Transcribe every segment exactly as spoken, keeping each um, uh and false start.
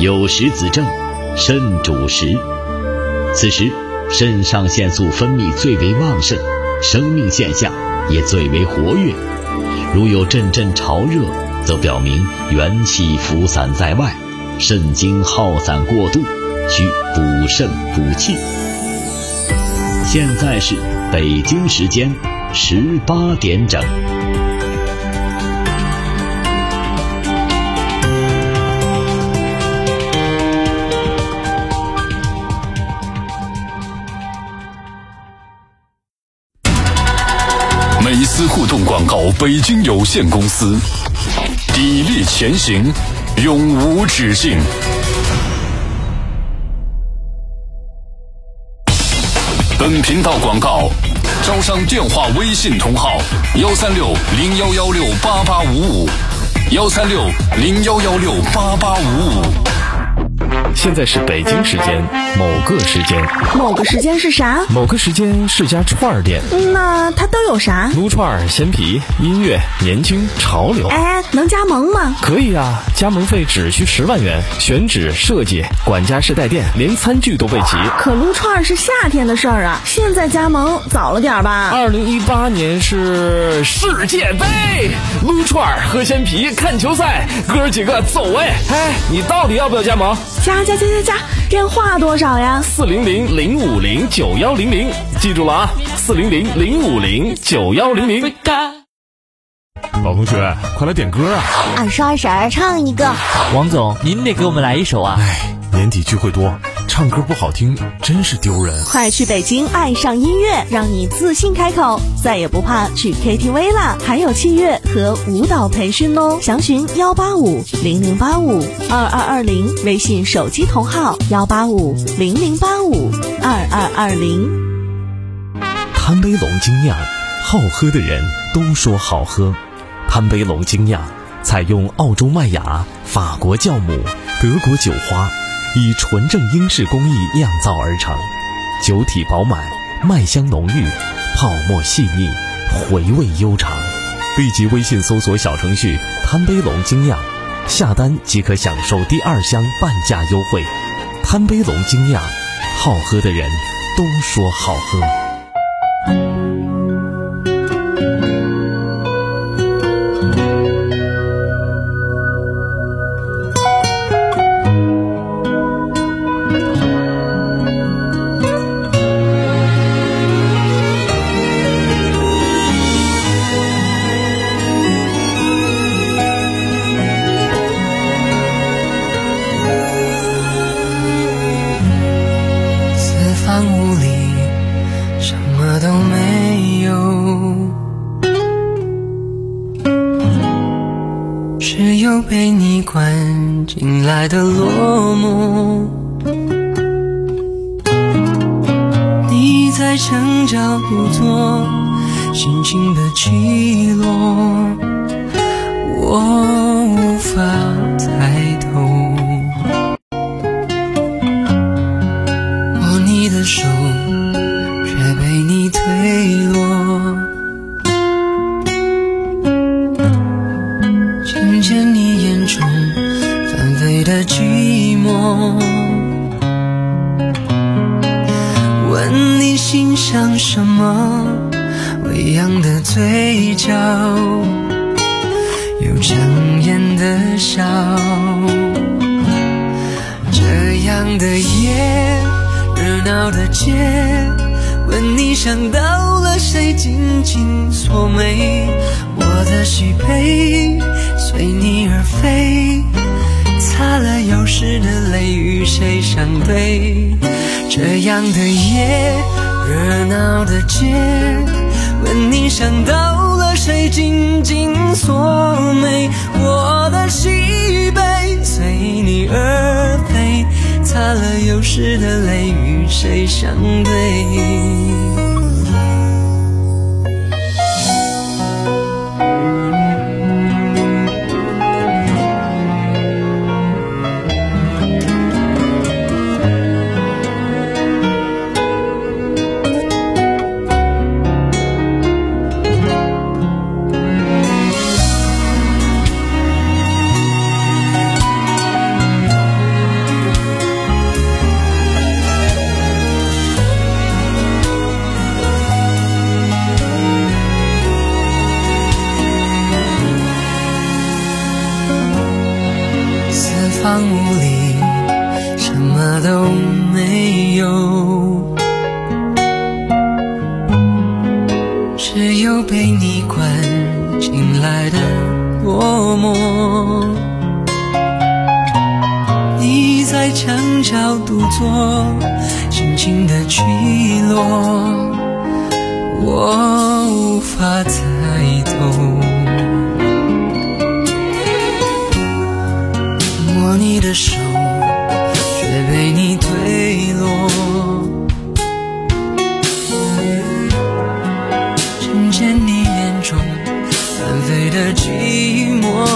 有时子正，肾主食。此时肾上腺素分泌最为旺盛，生命现象也最为活跃。如有阵阵潮热，则表明元气浮散在外，肾精耗散过度，需补肾补气。现在是北京时间十八点整。 美思互动广告北京有限公司，砥砺前行，永无止境。本频道广告招商电话微信同号：幺三六零幺幺六八八五五，幺三六零幺幺六八八五五。 现在是北京时间某个时间， 某个时间是啥？ 某个时间是家串儿店。 那它都有啥？ 撸串、鲜皮、音乐、年轻、潮流。 哎，能加盟吗？ 可以啊，加盟费只需十万元，选址、设计、管家式带电，连餐具都备齐。 可撸串是夏天的事儿啊，现在加盟早了点吧？ 二零一八年是世界杯，撸串、喝鲜皮、看球赛，哥儿几个走哎！哎，你到底要不要加盟？ 加加加加加，电话多少呀？ 四零零零五零九幺零零，记住了啊，四零零零五零九幺零零。 老同学，快来点歌啊！ 二叔二婶儿唱一个。 王总，您得给我们来一首啊！ 哎，年底聚会多，唱歌不好听真是丢人。 快去北京爱上音乐，让你自信开口，再也不怕去 K T V 啦！还有器乐和舞蹈培训哦，详询幺八五零零八五二二二零，微信手机同号幺八五零零八五二二二零。 贪杯龙精酿，好喝的人都说好喝。贪杯龙精酿采用澳洲麦芽、法国酵母、德国酒花，以纯正英式工艺酿造而成，酒体饱满，麦香浓郁，泡沫细腻，回味悠长。立即微信搜索小程序贪杯龙精酿，下单即可享受第二箱半价优惠。贪杯龙精酿，好喝的人都说好喝。 只有被你关进来的落寞，你在墙角独坐，心情的起落，我无法抬头。握你的手，却被你推落。听见你眼中翻飞的寂寞，问你心想什么，微扬的嘴角，有强颜的笑。这样的夜，热闹的街，问你想到了谁，紧紧锁眉。我的喜悲随你而飞，擦了有时的泪，与谁相对？这样的夜，热闹的街，问你想到了谁，紧紧锁眉。我的喜悲随你而飞，擦了有时的泪，与谁相对？ 房屋里什么都没有，只有被你关进来的落寞。你在墙角独坐，轻轻的去落，我无法猜透。摸你的手，却被你推落，听见你眼中翻飞的寂寞，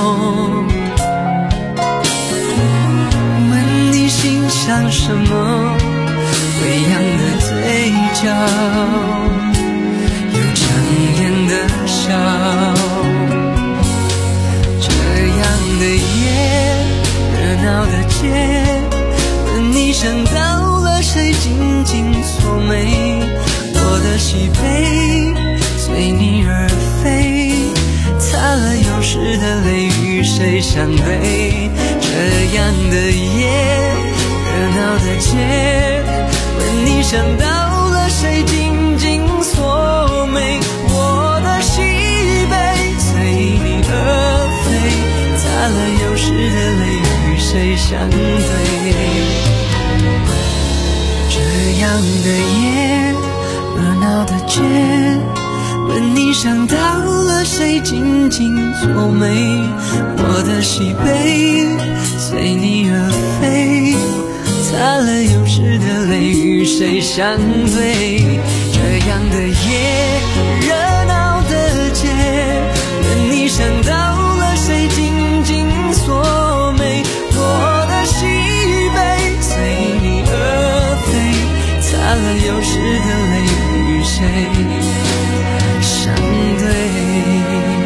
问你心想什么，微扬的嘴角，有强颜的笑。这样的夜，热闹的街，问你想到了谁，紧紧锁眉，我的喜悲随你而飞，擦了有时的泪与谁相对。这样的夜，热闹的街，问你想到了谁，紧紧锁眉，我的喜悲随你而飞，擦了有时的泪与谁相对。这样的夜，热闹的街，问你想到了谁，紧紧锁眉，我的喜悲随你而飞，擦了有时的泪与谁相对。这样的夜，热闹的街，问你想到了谁，紧紧锁眉，我的喜悲随你而飞，擦了有时的泪与谁相对。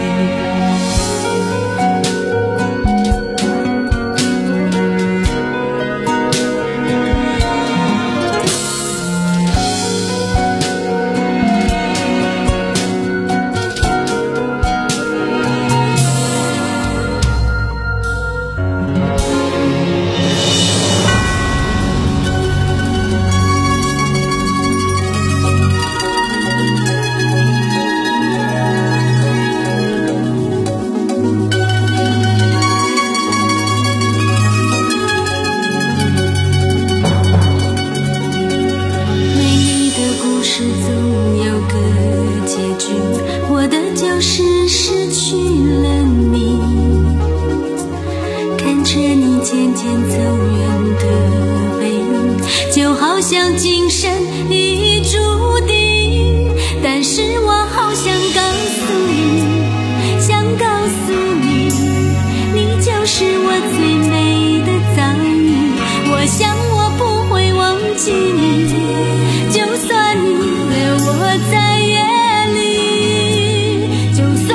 就算你留我在夜里，就算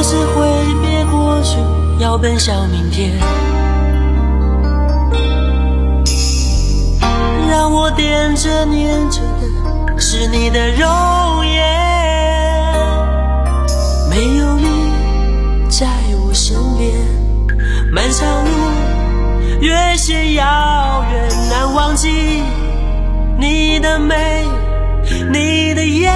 是挥别过去，要奔向明天。让我惦着念着的是你的容颜，没有你在我身边，漫长路越显遥远，难忘记你的美，你的眼。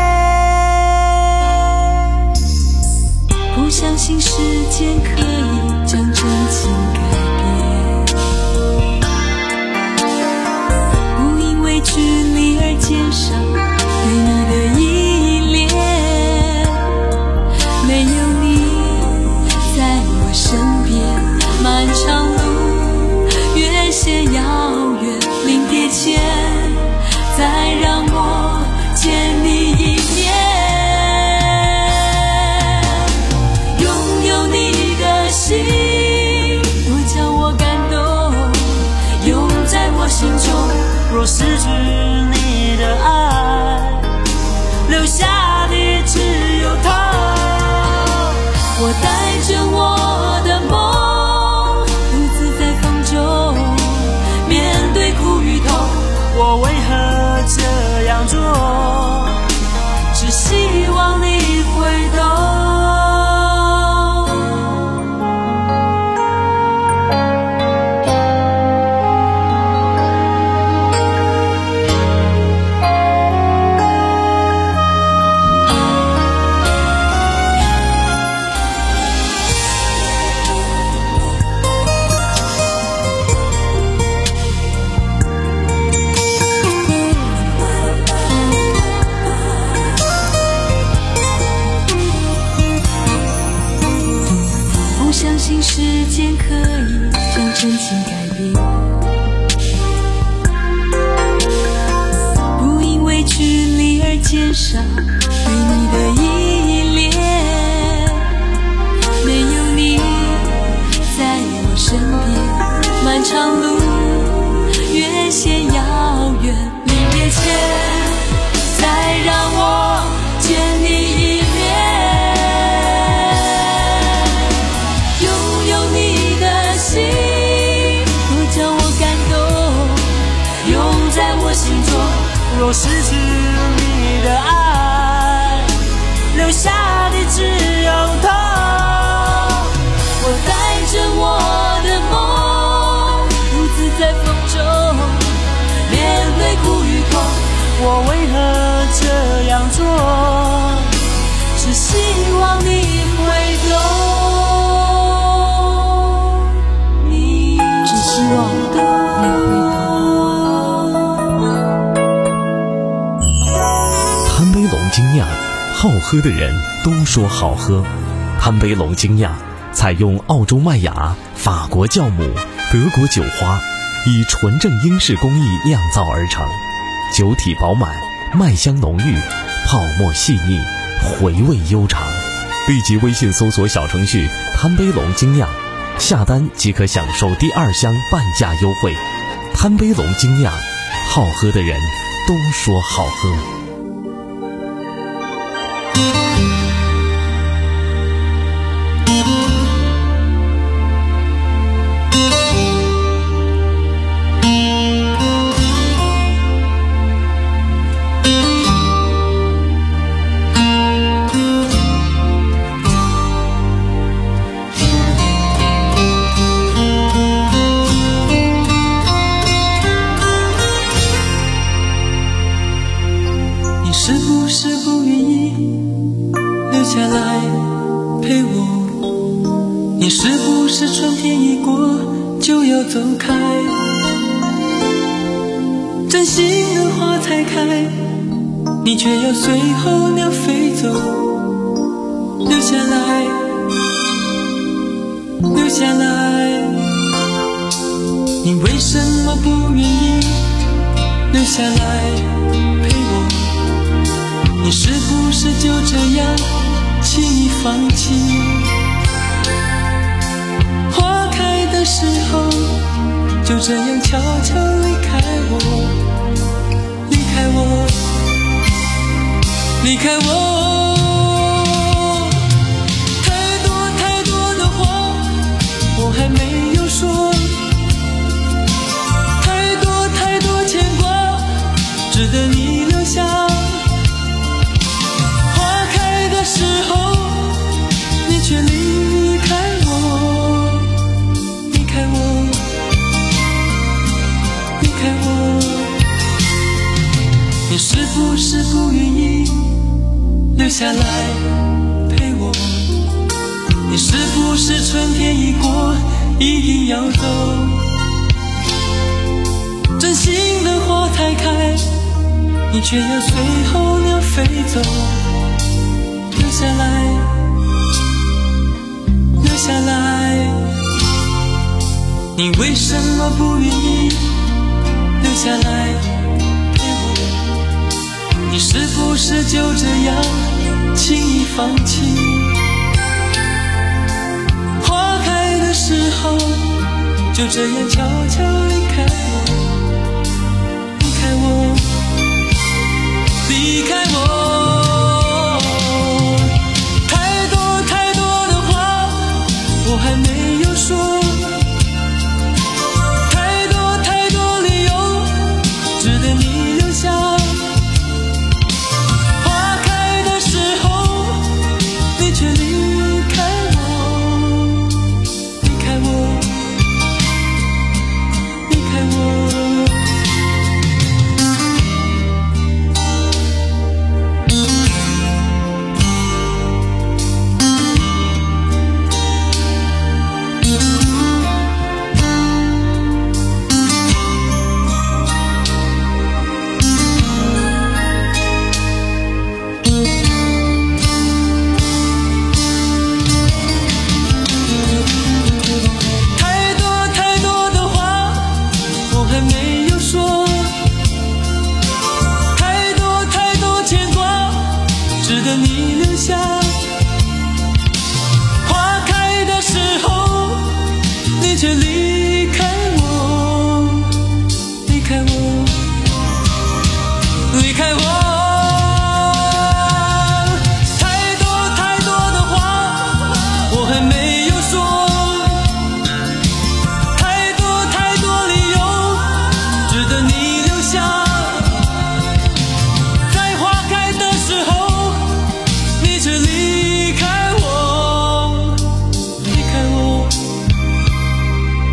不相信时间可以将真情改变，不因为距离而减少对你的依恋，没有你在我身边，漫长路越显遥远，临别前再让我见你一面。拥有你的心多将我感动，永在我心中，若失去你的爱，留下的只有痛。我带着我的梦独自在风中，面对苦与痛，我为何这样做？只希望你会懂。相信时间可以将真情改变，不因为距离而减少对你的依恋，没有你在我身边，漫长路越显遥远，临别前再让我见你一面。心中若失去你的爱，留下的只有痛。我带着我的梦独自在风中，面对苦与痛，我为何这样做？只希望你会懂，你只希望你会懂。 精酿，好喝的人都说好喝。贪杯龙精酿采用澳洲麦芽、法国酵母、德国酒花，以纯正英式工艺酿造而成，酒体饱满，麦香浓郁，泡沫细腻，回味悠长。立即微信搜索小程序贪杯龙精酿，下单即可享受第二箱半价优惠。贪杯龙精酿，好喝的人都说好喝。 是不是不愿意留下来陪我？你是不是春天一过就要走开？真心的花才开，你却要随候鸟飞走。留下来，留下来，你为什么不愿意留下来陪我？你是不是就这样轻易放弃？花开的时候就这样悄悄离开我，离开我，离开我。太还没有说，太多太多牵挂值得你留下。花开的时候你却离开我，离开我，离开我。你是不是不愿意留下来陪我？你是不是春天一过一定要走？真心的花才开，你却要随候鸟飞走。留下来，留下来，你为什么不愿意留下来陪我？你是不是就这样轻易放弃？花开的时候就这样悄悄离开我，离开我，离开我。太多太多的话我还没有说，太多太多理由值得你留下。花开的时候你却离开我，离开我，离开我。太多太多的话我还没有说，太多太多牵挂值得你留下。花开的时候你却离开我，离开我，离开我。太多太多的话我还没有说，太多太多理由值得你留下。在花开的时候你却离开我，离开我，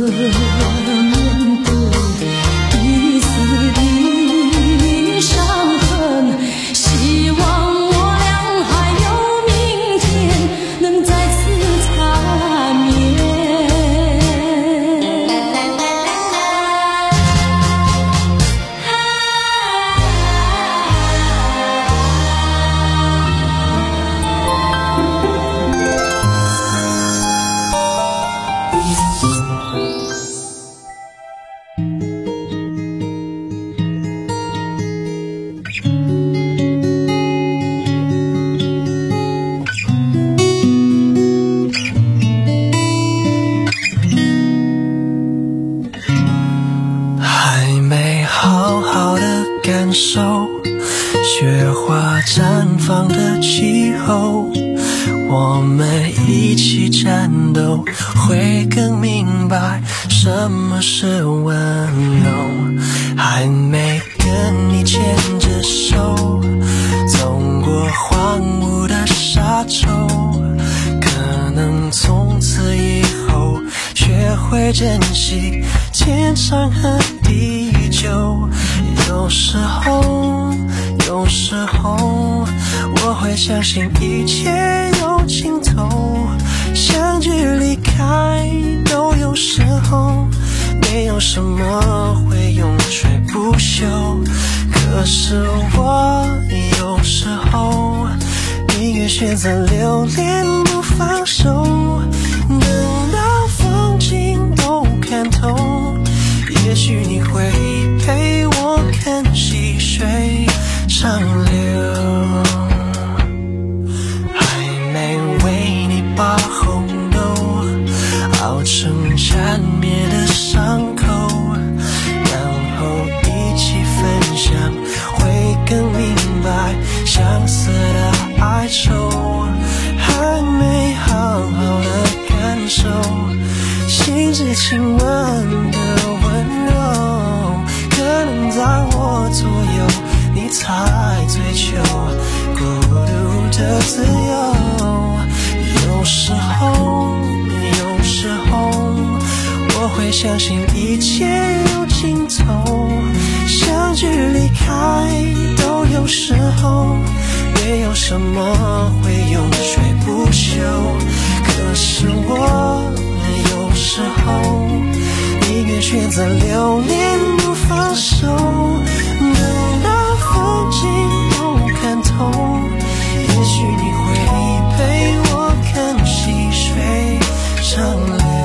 面对彼此的伤痕，希望我俩还有明天能再次缠绵。 还没好好的感受雪花绽放的气候，我们一起战斗，会更明白什么是温柔。还没跟你牵着手走过荒芜的沙洲，可能从此以后学会珍惜天长和地久。有时候有时候我会相信一切有尽头，相聚离开都有时候，没有什么会永垂不朽。可是我有时候宁愿选择留恋不放手，等到风景都看透，也许你会陪我看细水长流。还没为你把红豆熬成缠绵的伤口，然后一起分享，会更明白相似的哀愁。还没好好的感受心之亲吻的温柔，可能在我左右你才追求孤独的自由。有时候有时候我会相信一切有尽头，相聚离开都有时候，没有什么会永垂不朽。可是我有时候宁愿选择留恋不放手，等到风景都看透，也许你会陪我看细水长流。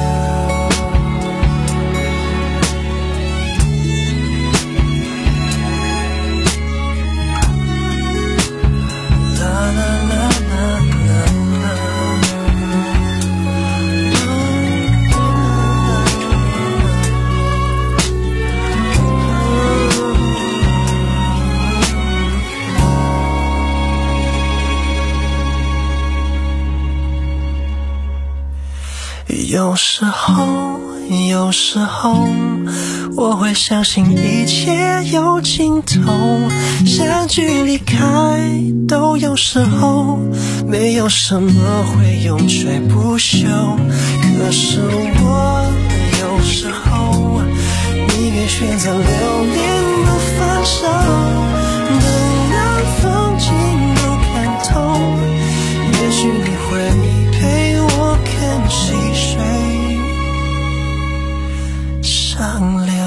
有时候有时候我会相信一切有尽头，相聚离开都有时候，没有什么会永垂不朽。可是我有时候宁愿选择留恋不放手，等到风景都看透，也许你会陪我看细水长流。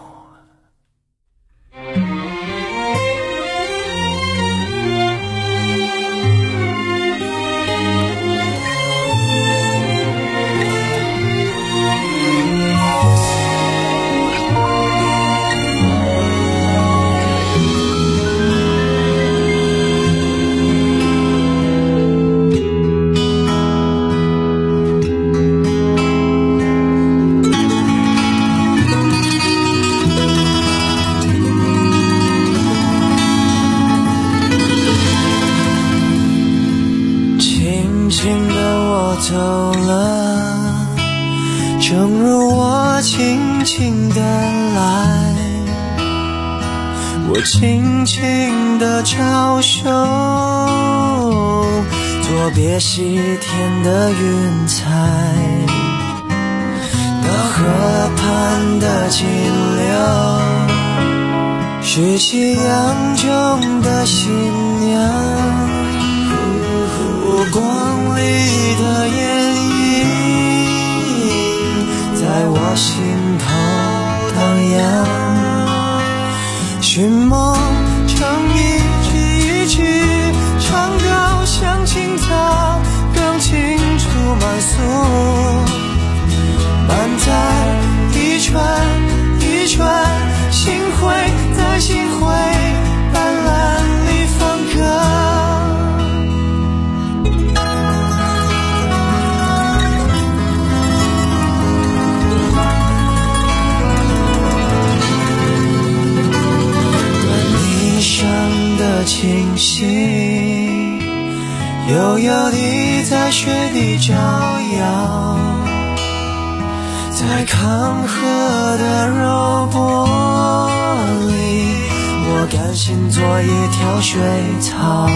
走了，正如我轻轻地来，我轻轻地招手，作别西天的云彩。到河盼的金流，是夕阳中的新娘，目光里的眼影在我心头荡漾，寻梦成一句一句唱到像青草更清楚满诉，满载一串一串心会在心会斑斓里放歌。地上的清晰悠悠地在雪地招摇，在康河的柔波里，我甘心做一条水草，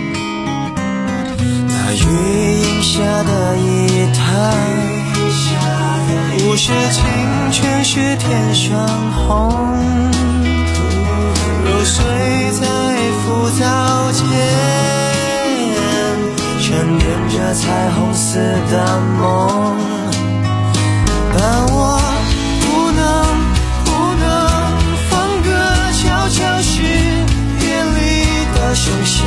那雨荫下的一滩，不是清泉是天上红，揉碎在浮藻间，沉淀着彩虹似的梦，但我不能不能放歌，悄悄是夜里的笙箫，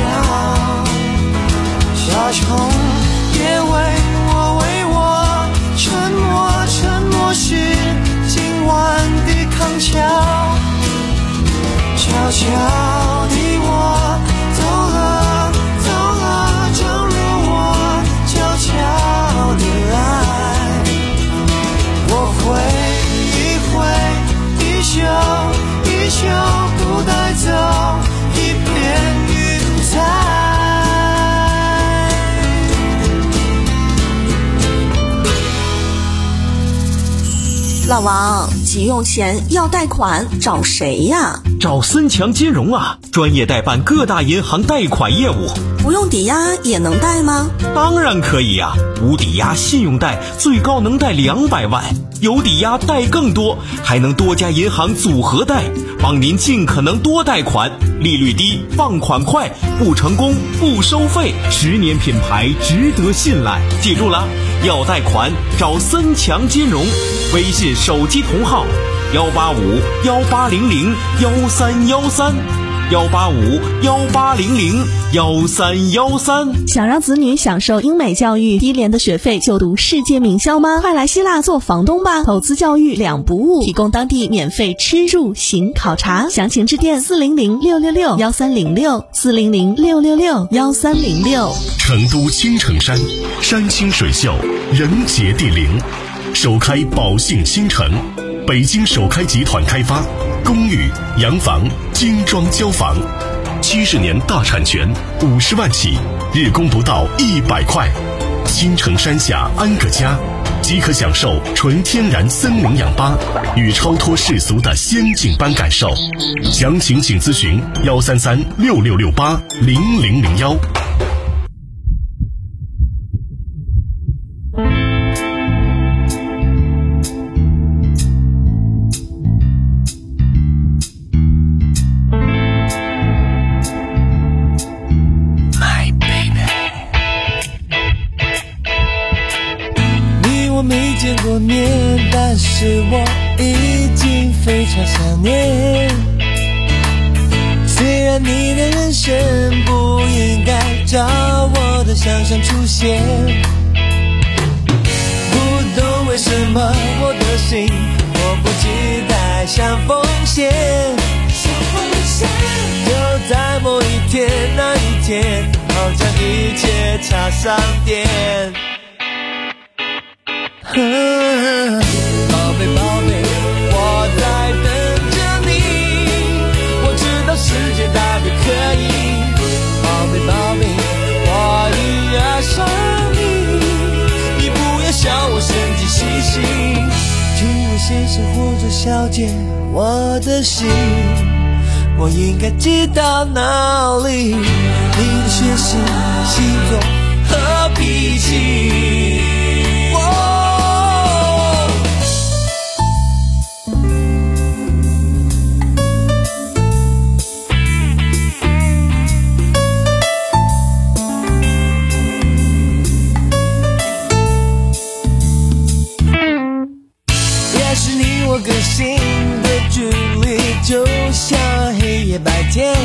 夏虫也为我为我沉默，沉默是今晚的康桥，悄悄地我走了走了，正如我悄悄地来，我挥一挥衣袖衣袖，不带走一片云彩。 老王，急用钱要贷款找谁呀？ 找森强金融啊，专业代办各大银行贷款业务。 不用抵押也能贷吗？ 当然可以啊，无抵押信用贷最高能贷两百万，有抵押贷更多，还能多家银行组合贷，帮您尽可能多贷款，利率低，放款快，不成功不收费，十年品牌值得信赖。记住了，要贷款找森强金融，微信手机同号幺八五幺八零零幺三幺三。幺八五幺八零零幺三幺三。 想让子女享受英美教育，低廉的学费就读世界名校吗？快来希腊做房东吧！投资教育两不误，提供当地免费吃住行考察，详情致电四零零六六六幺三零六四零零六六六幺三零六。 成都青城山，山清水秀，人杰地灵，首开宝兴新城，北京首开集团开发。公寓、洋房、精装交房，七十年大产权，五十万起，日供不到一百块。青城山下安个家，即可享受纯天然森林氧吧与超脱世俗的仙境般感受。详情请咨询幺三三六六六八零零零幺。 见过面，但是我已经非常想念。虽然你的人生不应该照我的想象出现，不懂为什么我的心迫不及待想奉献。就在某一天，那一天，好将一切插上电。宝贝宝贝，我在等着你，我知道世界大概可以。宝贝宝贝，我已爱上你，你不要笑我神经兮兮。请问先生或者小姐，我的心我应该寄到哪里？你的学识、星座和脾气， 天。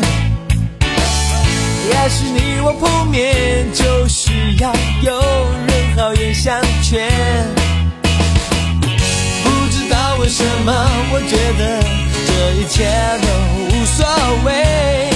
也许你我碰面就需要有人好言相劝，不知道为什么我觉得这一切都无所谓，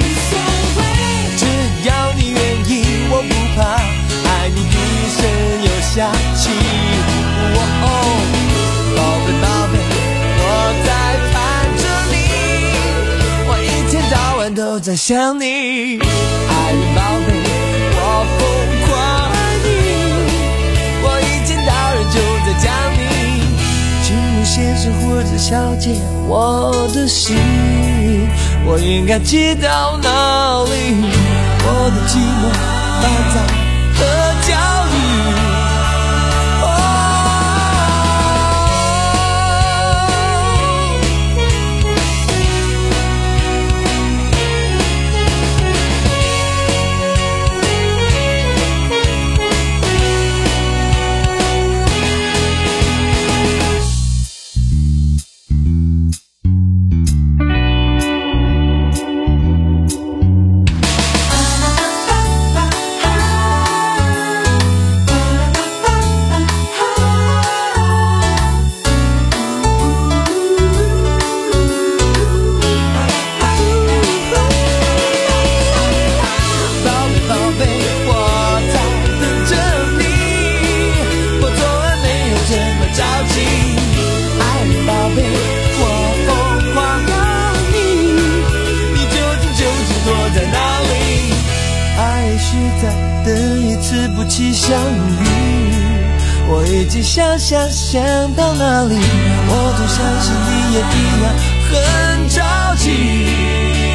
只要你愿意我不怕，爱你一生有下期。哦哦，宝贝宝贝，我在盼着你，我一天到晚都在想你，爱人宝贝，我疯狂爱你，我一见到人就在讲你，请问先生或者小姐，我的心我应该寄到哪里？我的寂寞烦躁和焦虑，我已经想想想到哪里，我总相信你也一样很着急。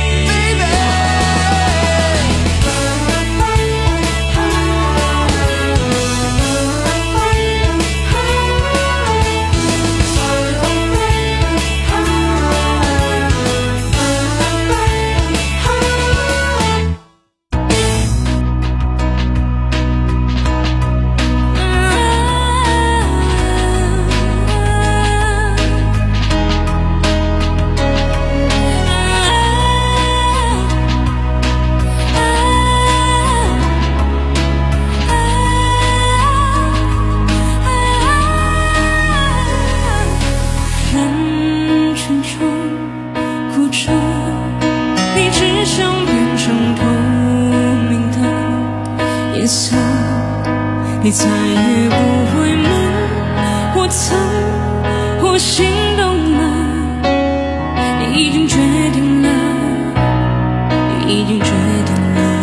你再也不会问我曾或心动了，你已经决定了，你已经决定了。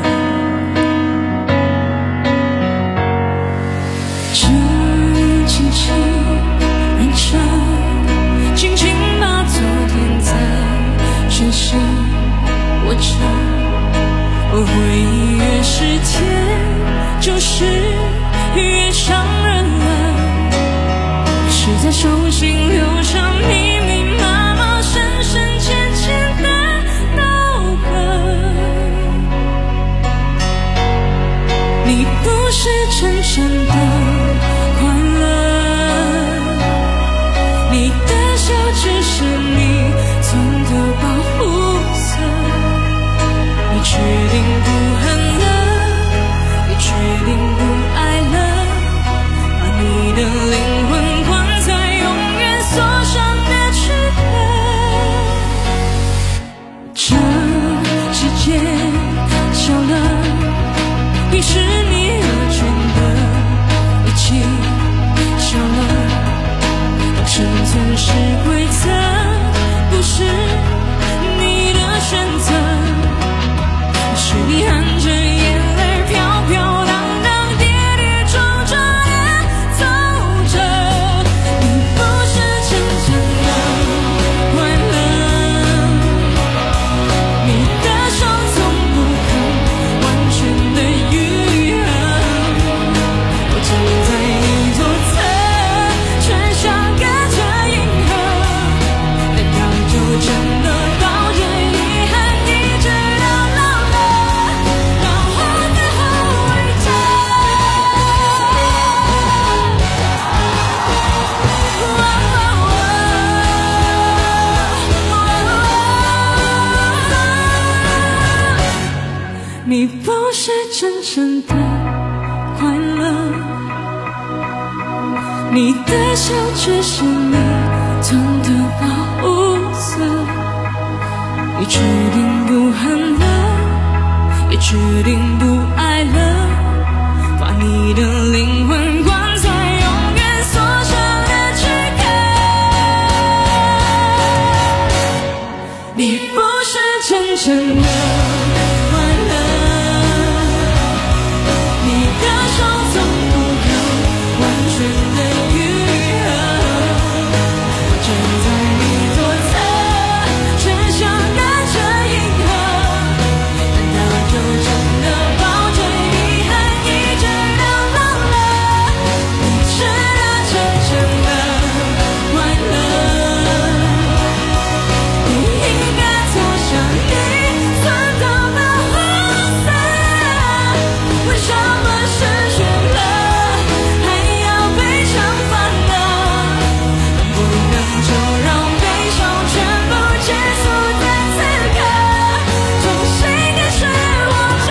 这轻轻燃烧，轻轻把昨天在身心握着，而回忆越是甜，就是越伤人了，是在手心留下密密麻麻、深深浅浅的刀痕。你不是真正的快乐，你的笑只是你存的保护色。你决定不恨了，决定不爱了，把你的灵魂关在永远锁上的躯壳。这世界小了，于是你而倦的一切小了。当生存是规则，不是你的选择，是你很真正的快乐，你的笑只是你懂得保护色，你决定不恨了，也决定不爱了，把你的灵魂关在永远锁上的躯壳。你不是真正的快乐，你的手总不够完全的愈合，我站在你左侧，却想跟着银河，难道就真的抱着遗憾一直到老了？你是了真正的快乐，你应该坐上你存到的黄色，为什么失去了还要悲伤烦恼？能不能就让悲伤全部结束在此刻，重新开始活着？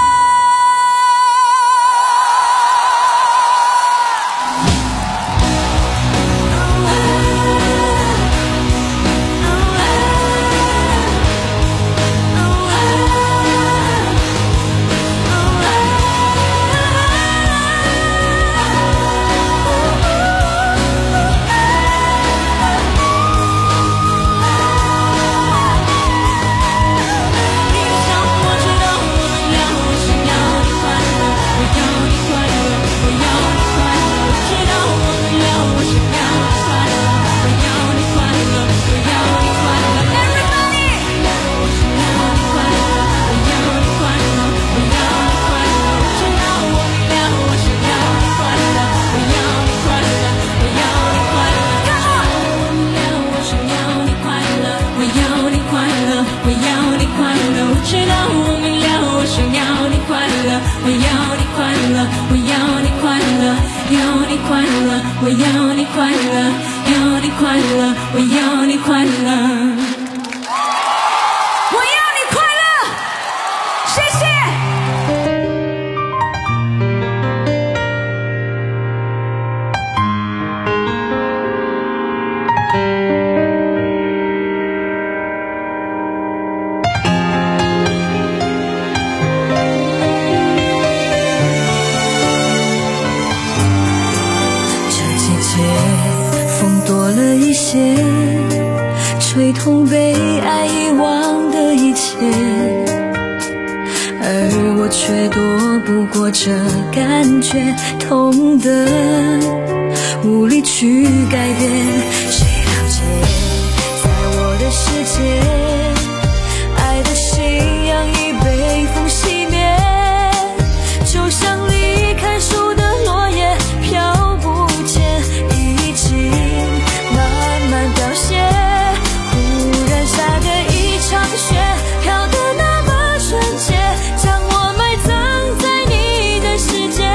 你想我知道我明了，我想要你快乐，我要你快乐，我要你快乐，我知道我明了，我想要你快乐，我要你快乐，我要你快乐 ，Everybody， 我想要你快乐，我要你快乐，我要你快乐，我知道我明了，我想要你快乐，我要你快乐，我要你快乐 ，Come on， 我明了，我想要你快乐，我要你快乐，我要你快乐，我知道我明了，我想要你快乐，我要你快乐，我要你快乐，要你快乐，我要你快乐，要你快乐，我要你快乐，我要你快乐，谢谢。 这季节风多了一些，吹痛被爱遗忘的一切，而我却躲不过这感觉，痛得无力去改变。谁了解，在我的世界，爱的信仰已被风熄灭，就像离开树的落叶飘不见，已经慢慢凋谢。忽然下个一场雪，飘得那么纯洁，将我埋葬在你的世界，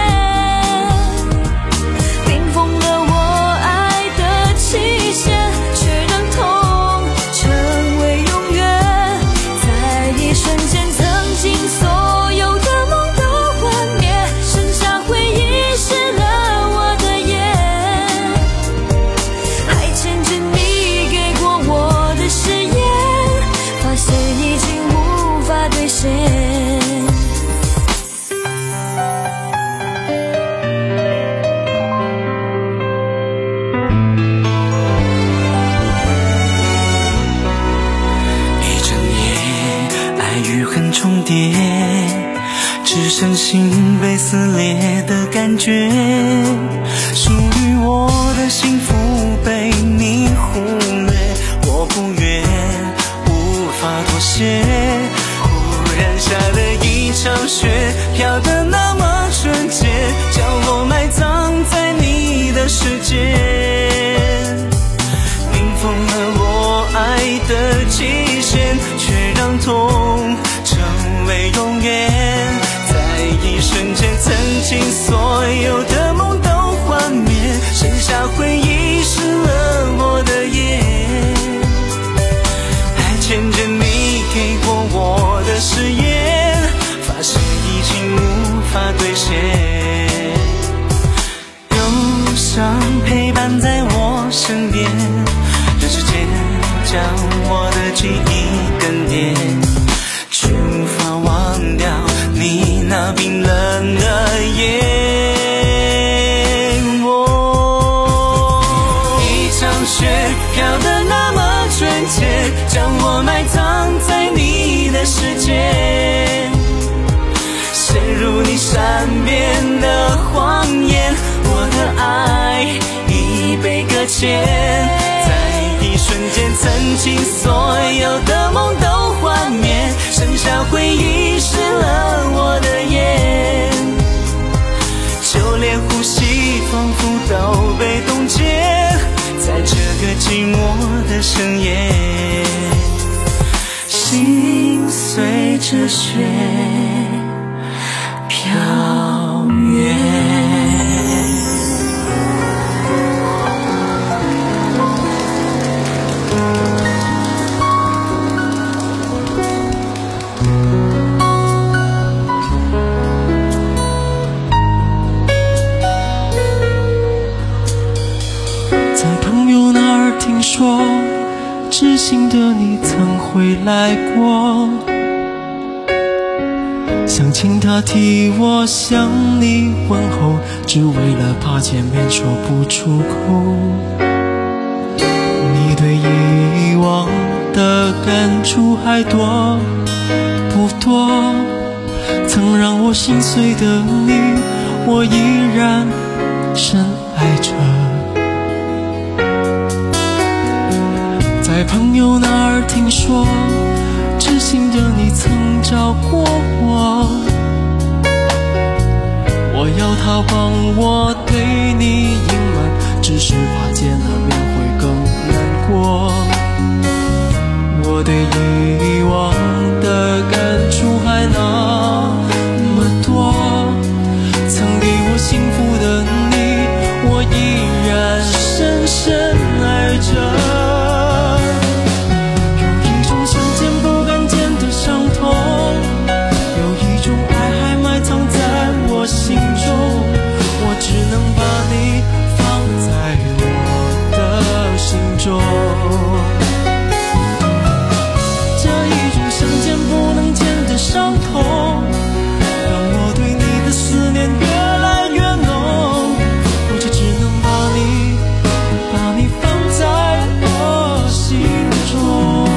冰封了我爱的期限，却让痛成为上陪伴在我身边，人世间将我的记忆更迭，却无法忘掉你那冰冷的眼。一场雪飘得那么纯洁，将我埋葬在你的世界，陷入你善变的谎言，我的爱已被搁浅，在一瞬间曾经所有的梦都幻灭，剩下回忆湿了我的眼，就连呼吸仿佛都被冻结在这个寂寞的深夜，心随着雪飘远。 在朋友那儿听说，知心的你曾回来过，想请他替我向你问候，只为了怕见面说不出口。你对以往的感触还多不多？曾让我心碎的你，我依然深爱着。在朋友那儿听说，知心的你曾找过我，我要他帮我对你隐瞒，只是怕见了面会更难过。我对以往的感触还那么多，曾给我幸福的你，我依然深深爱着。心中，我只能把你放在我的心中。这一种相见不能见的伤痛，让我对你的思念越来越浓，我就只能把你把你放在我心中。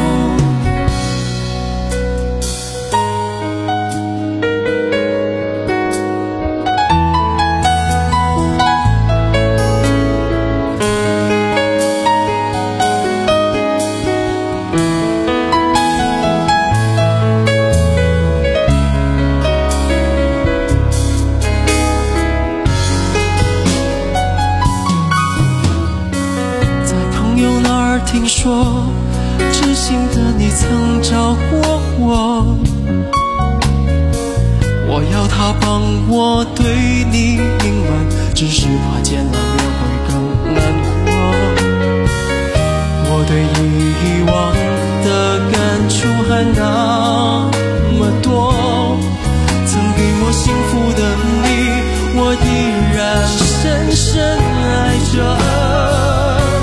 听说知心的你曾找过我，我要他帮我对你隐瞒，只是怕见了面会更难过。我对以往的感触还那么多，曾给我幸福的你，我依然深深爱着。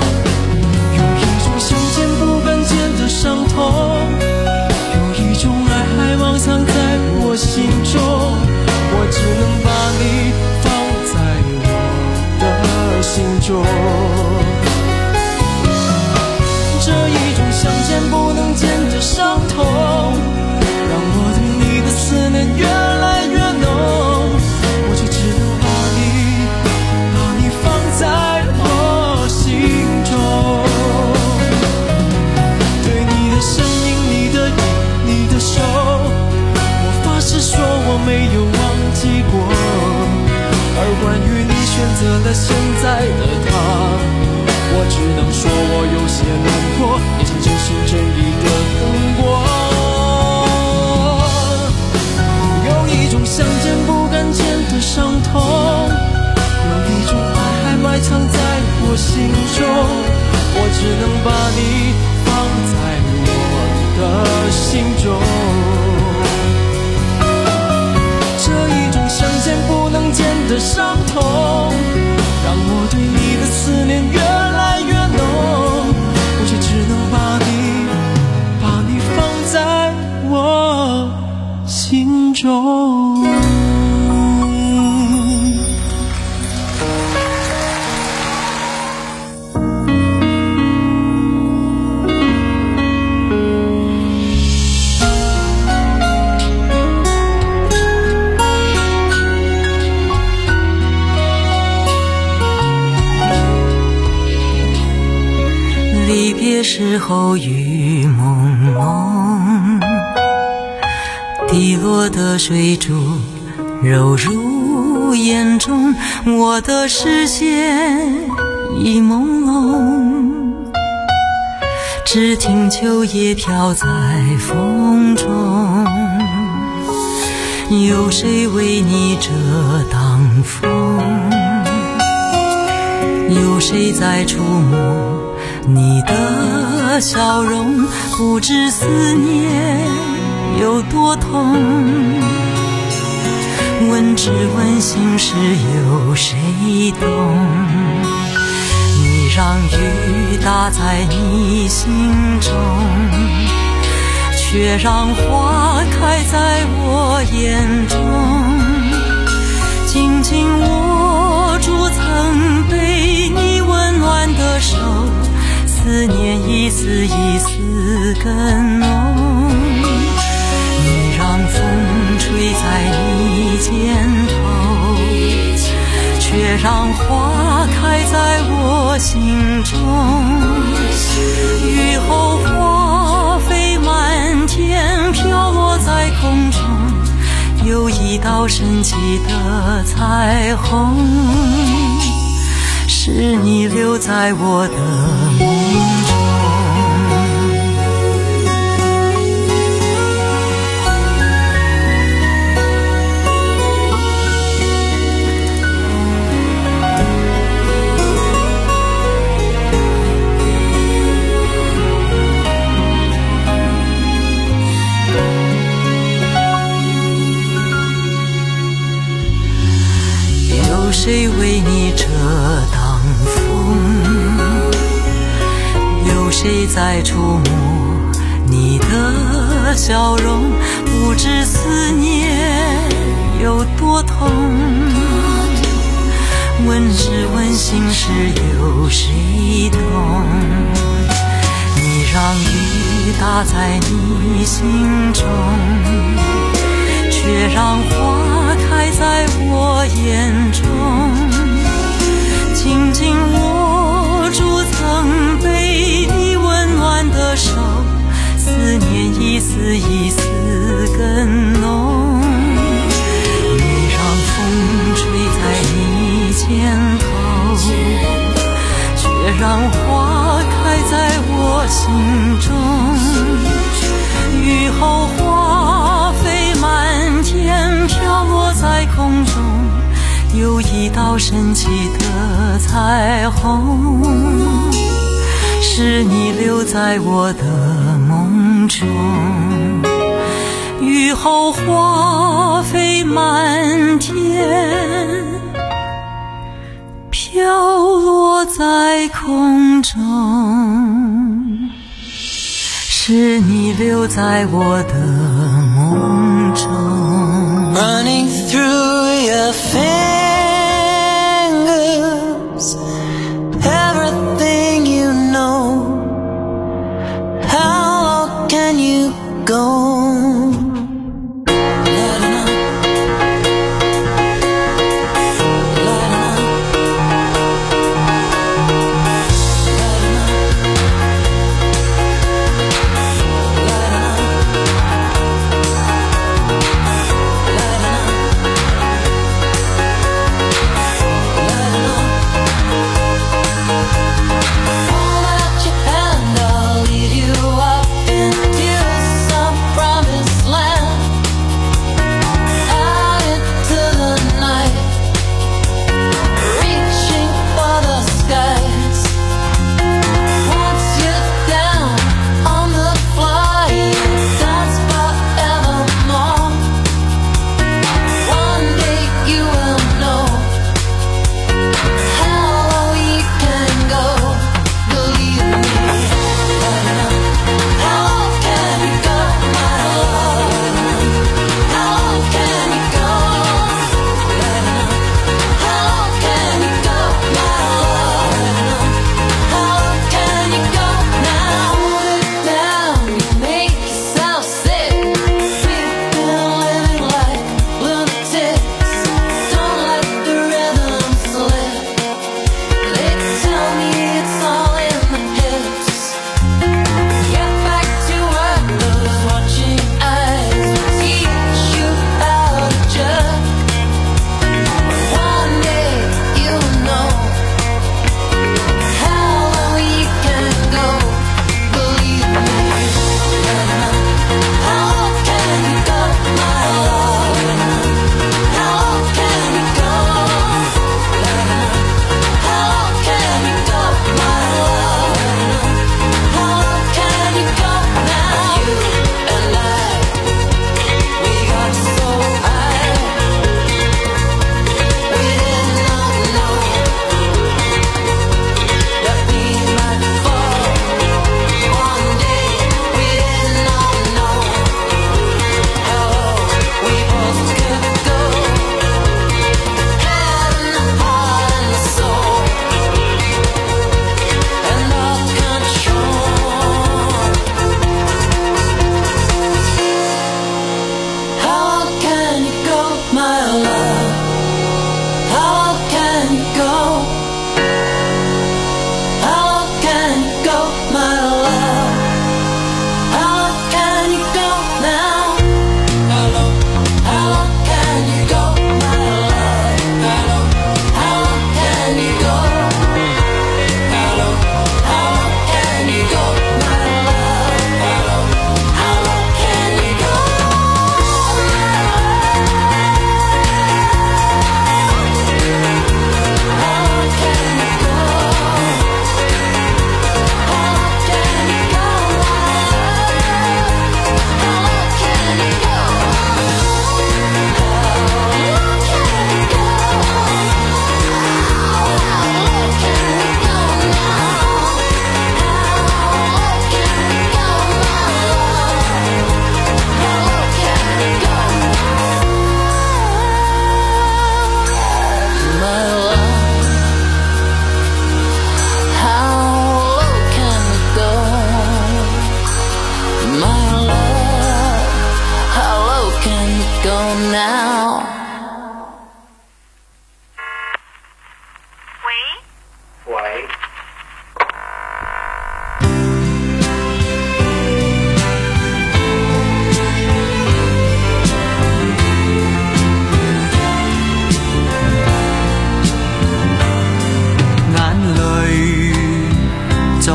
伤痛，有一种爱还埋藏在我心中，我只能把你放在我的心中。这一种相见不能见的伤痛，让我对你的思念越来越浓，我就只能把你把你放在我心中。我没有忘记过，而关于你选择了现在的他，我只能说我有些难过，也曾真心真意的等过。有一种相见不敢见的伤痛，有一种爱还埋藏在我心中，我只能把你放在我的心中。这一种相见不能见的伤痛，让我对你别时候雨蒙蒙，滴落的水珠揉入眼中，我的视线已朦胧，只听秋叶飘在风中，有谁为你遮挡风？有谁在触摸你的笑容？不知思念有多痛，问只问心事有谁懂？你让雨打在你心中，却让花开在我眼中，紧紧握住曾被你温暖的手，思念一丝一丝更浓。你让风吹在你肩头，却让花开在我心中。雨后花飞满天，飘落在空中，有一道神奇的彩虹，是你留在我的梦中。有谁为你遮挡风？有谁在触摸你的笑容？不知思念有多痛，问只问心事有谁懂？你让雨打在你心中，却让花开在我眼中，紧紧握住曾被你温暖的手，思念一丝一丝更浓。你让风吹在你肩头，却让花开在我心中。雨后花飞满天，飘落在空中，有一道神奇的彩虹，是你留在我的梦中。雨后花飞满天，飘落在空中，是你留在我的梦中。 Running through your fingers, everything you know. How low can you go? Hold out your hand, I'll lead you up into some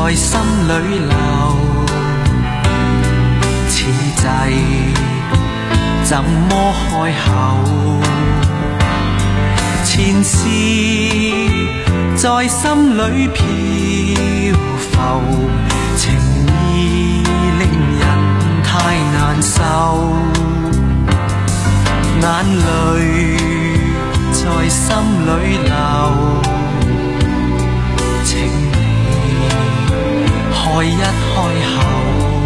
在心裏流，此際怎麼開口？前事在心裏漂浮，情意令人太難受，眼淚在心裏流，請你開一開口，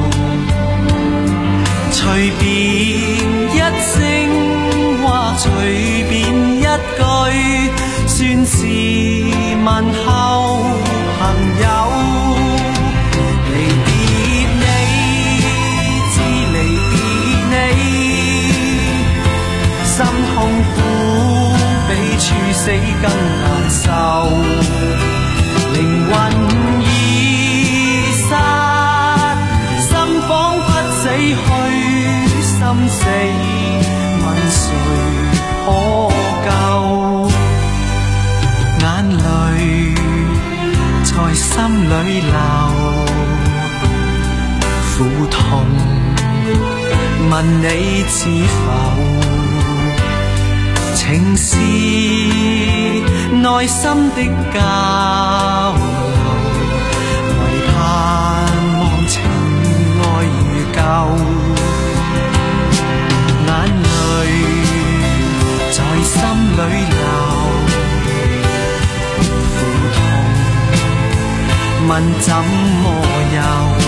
隨便一聲話，隨便一句，算是問候朋友。離別你，知離別你，心痛苦比處死更難受，靈魂已失，心彷彿死去，心死問誰可救？眼淚在心裏流，苦痛問你知否？情是內心的交流，唯盼望情愛如舊，眼淚在心裏流，苦痛問怎麼休？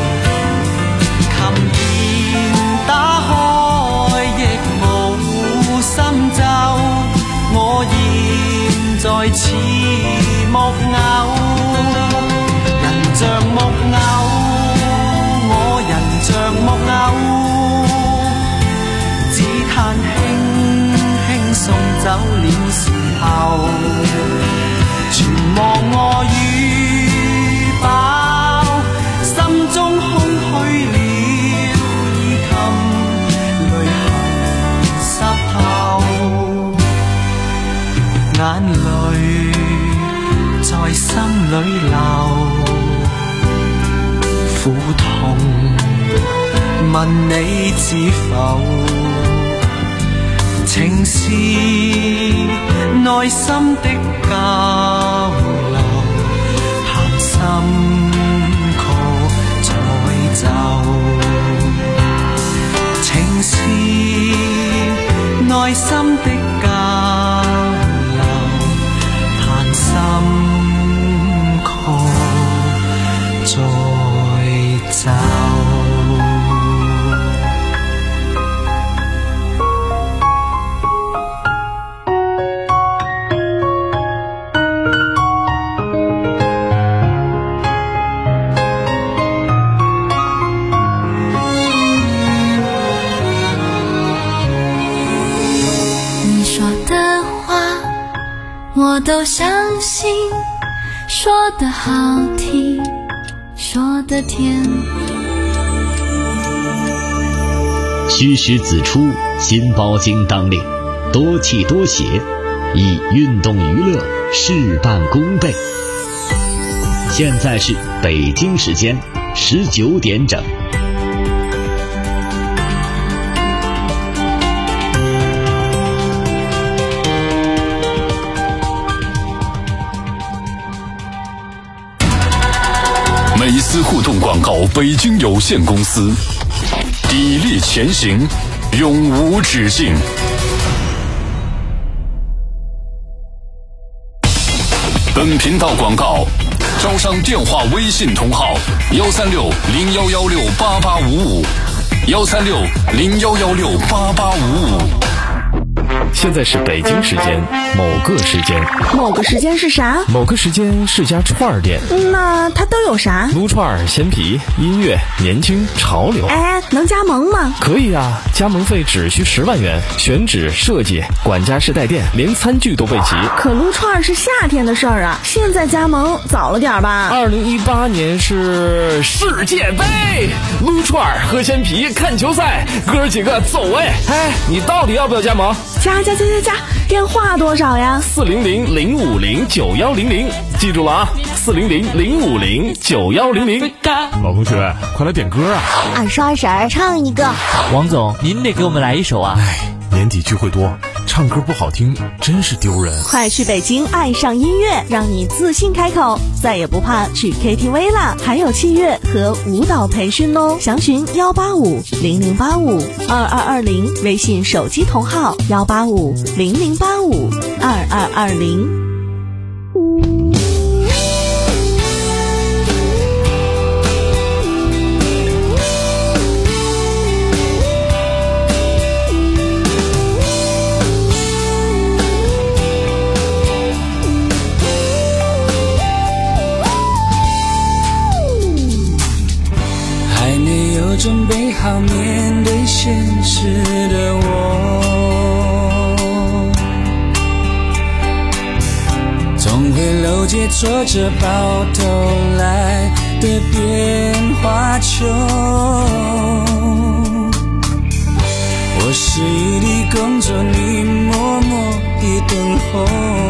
琴鍵打開亦無心奏，我現在似木偶，人像木偶，我人像木偶，只嘆輕輕送走了時候，全忘我與飽，心中空虛了，已禁淚痕濕透，眼淚在心裏流，苦痛問你知否？情是內心的交流，談心曲再奏，情是內心的交流，談心曲再奏。 我都相信，说得好听，说得甜。 虚实子出，心包经当令，多气多血，以运动娱乐事半功倍。现在是北京时间十九点整。 美思互动广告北京有限公司，砥砺前行，永无止境。本频道广告招商电话微信同号：幺三六零幺幺六八八五五，幺三六零幺幺六八八五五。 现在是北京时间某个时间， 某个时间是啥？ 某个时间是家串儿店。 那它都有啥？ 撸串儿、鲜皮、音乐、年轻、潮流。 哎，能加盟吗？ 可以啊，加盟费只需十万元，选址、设计、管家式带电，连餐具都备齐。 可撸串儿是夏天的事儿啊，现在加盟早了点吧？ 二零一八年是世界杯，撸串儿、喝鲜皮、看球赛，哥几个走哎！哎，你到底要不要加盟？ 加加加加加，电话多少呀？ 四零零零五零九幺零零，记住了啊，四零零零五零九幺零零。 老同学，快来点歌啊！ 二叔二婶唱一个。 王总，您得给我们来一首啊！ 哎，年底聚会多，唱歌不好听真是丢人。 快去北京爱上音乐，让你自信开口，再也不怕去 K T V 啦！还有器乐和舞蹈培训哦，详询幺八五零零八五二二二零，微信手机同号幺八五零零八五二二二零。 准备好面对现实的我，总会漏接挫折爆头来的变化球。我是一粒工作，你默默地等候，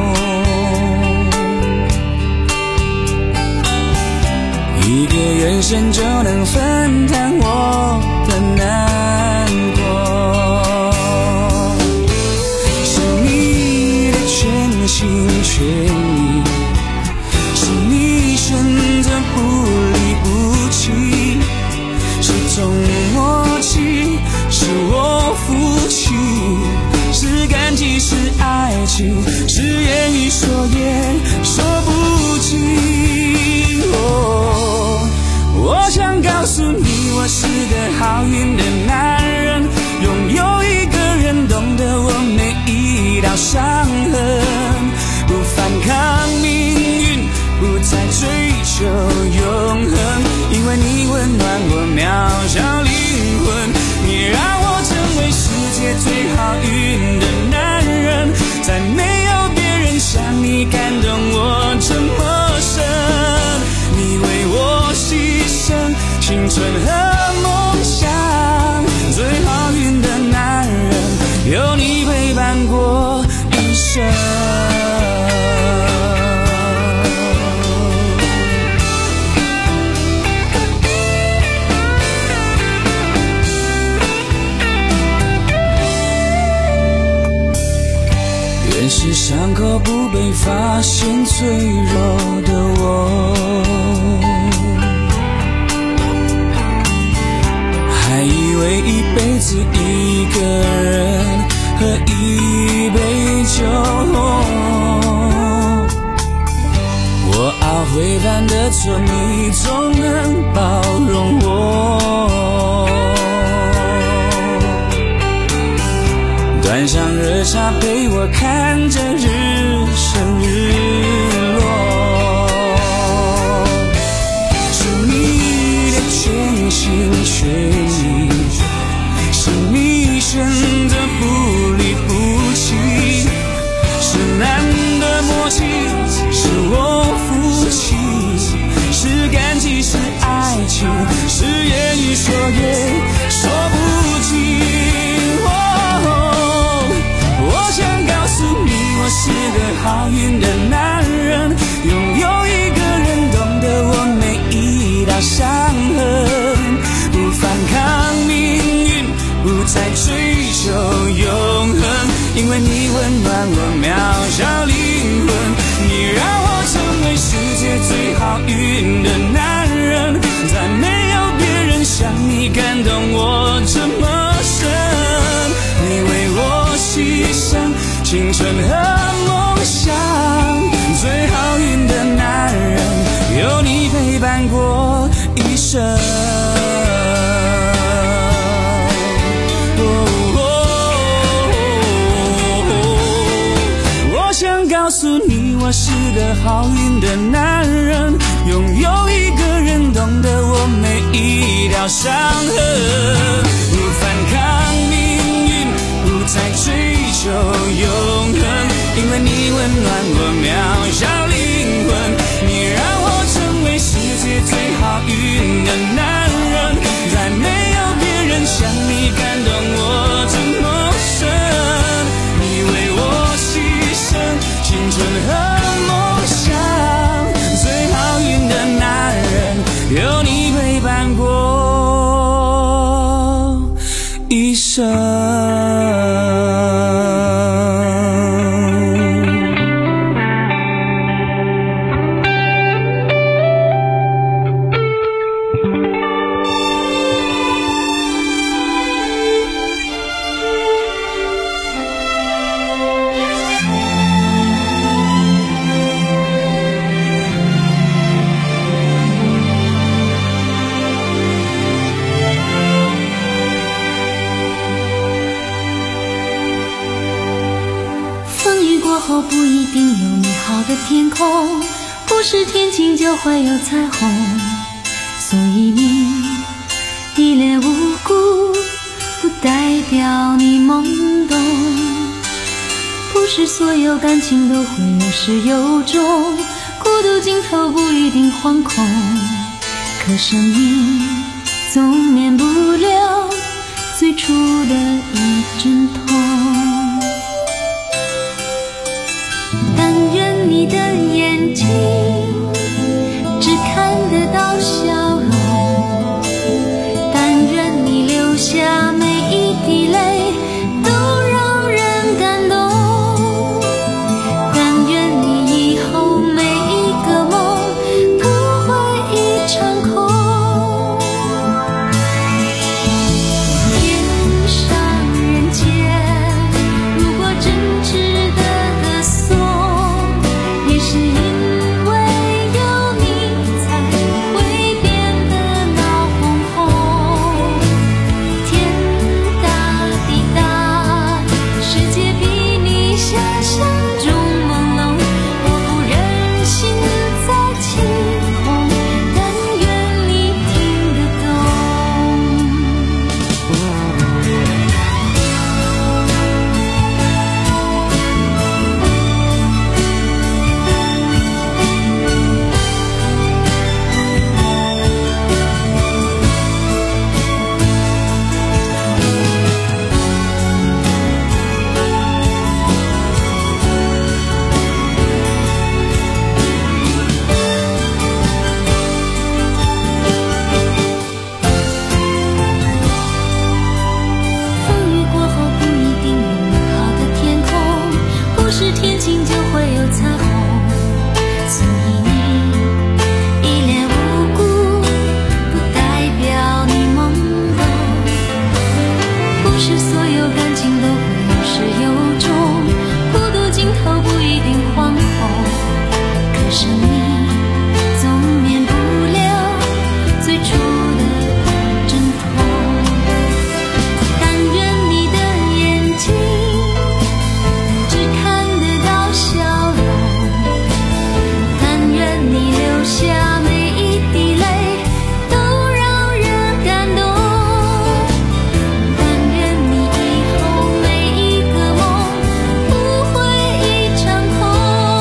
一个眼神就能分担我的难过，是你的全心全意，是你选择不离不弃，是种默契，是我福气，是感激，是爱情，是言语说也说不尽。哦，我想告诉你，我是个好运的男人，拥有一个人懂得我每一道伤痕，不反抗命运，不再追求永恒，因为你温暖我渺小灵魂，你让我成为世界最好运的男人，再没有别人像你感动我这么深，你为我牺牲青春和梦想，最好运的男人，有你陪伴过一生。越是伤口不被发现脆弱的我，还以为一辈子一个人喝一杯酒，我懊悔犯的错你总能包容我，端上热茶陪我看着日升日落，是你的全心全意，是你选择不离不弃，是难得默契，是我福气，是感激，是爱情，是言语说也说不尽。我想告诉你，我是个好运的男人，拥有一个人懂得我每一道伤痕，不反抗命运，不再追求永恒，因为你温暖我渺小灵魂，你让我成为世界最好运的男人，再没有别人像你感动我这么深，你为我牺牲青春和梦想，最好运的男人，有你陪伴过一生。我想告诉你，我是个好运的男人，拥有一个人懂得我每一道伤痕，不反抗命运，不再追求永恒，因为你温暖我渺小灵魂，你让我成为世界最好运的男人，再没有别人像你感动我这么深，你后不一定有美好的天空，不是天晴就会有彩虹。所以你一脸无辜，不代表你懵懂。不是所有感情都会有始有终，孤独尽头不一定惶恐。可生命总免不了最初的一阵痛。但愿你的眼睛只看得到笑容，但愿你流下每一滴泪都让人感动，但愿你以后每一个梦不会一场空。天上人间，如果真值得歌颂，也是因为有你才会变得闹哄哄。天大地大，世界比你想象中朦胧，我不忍心再起哄，但愿你听得懂。风雨过后不一定有美好的天空，不是天晴就会有彩虹。所以你一脸无辜，不代表你懵懂。不是所有感情都会有始有终，孤独尽头不一定惶恐。可生命总免不了最初的阵痛。但愿你的眼睛只看得到笑容，但愿你流下每一滴泪都让人感动，但愿你以后每一个梦不会一场空。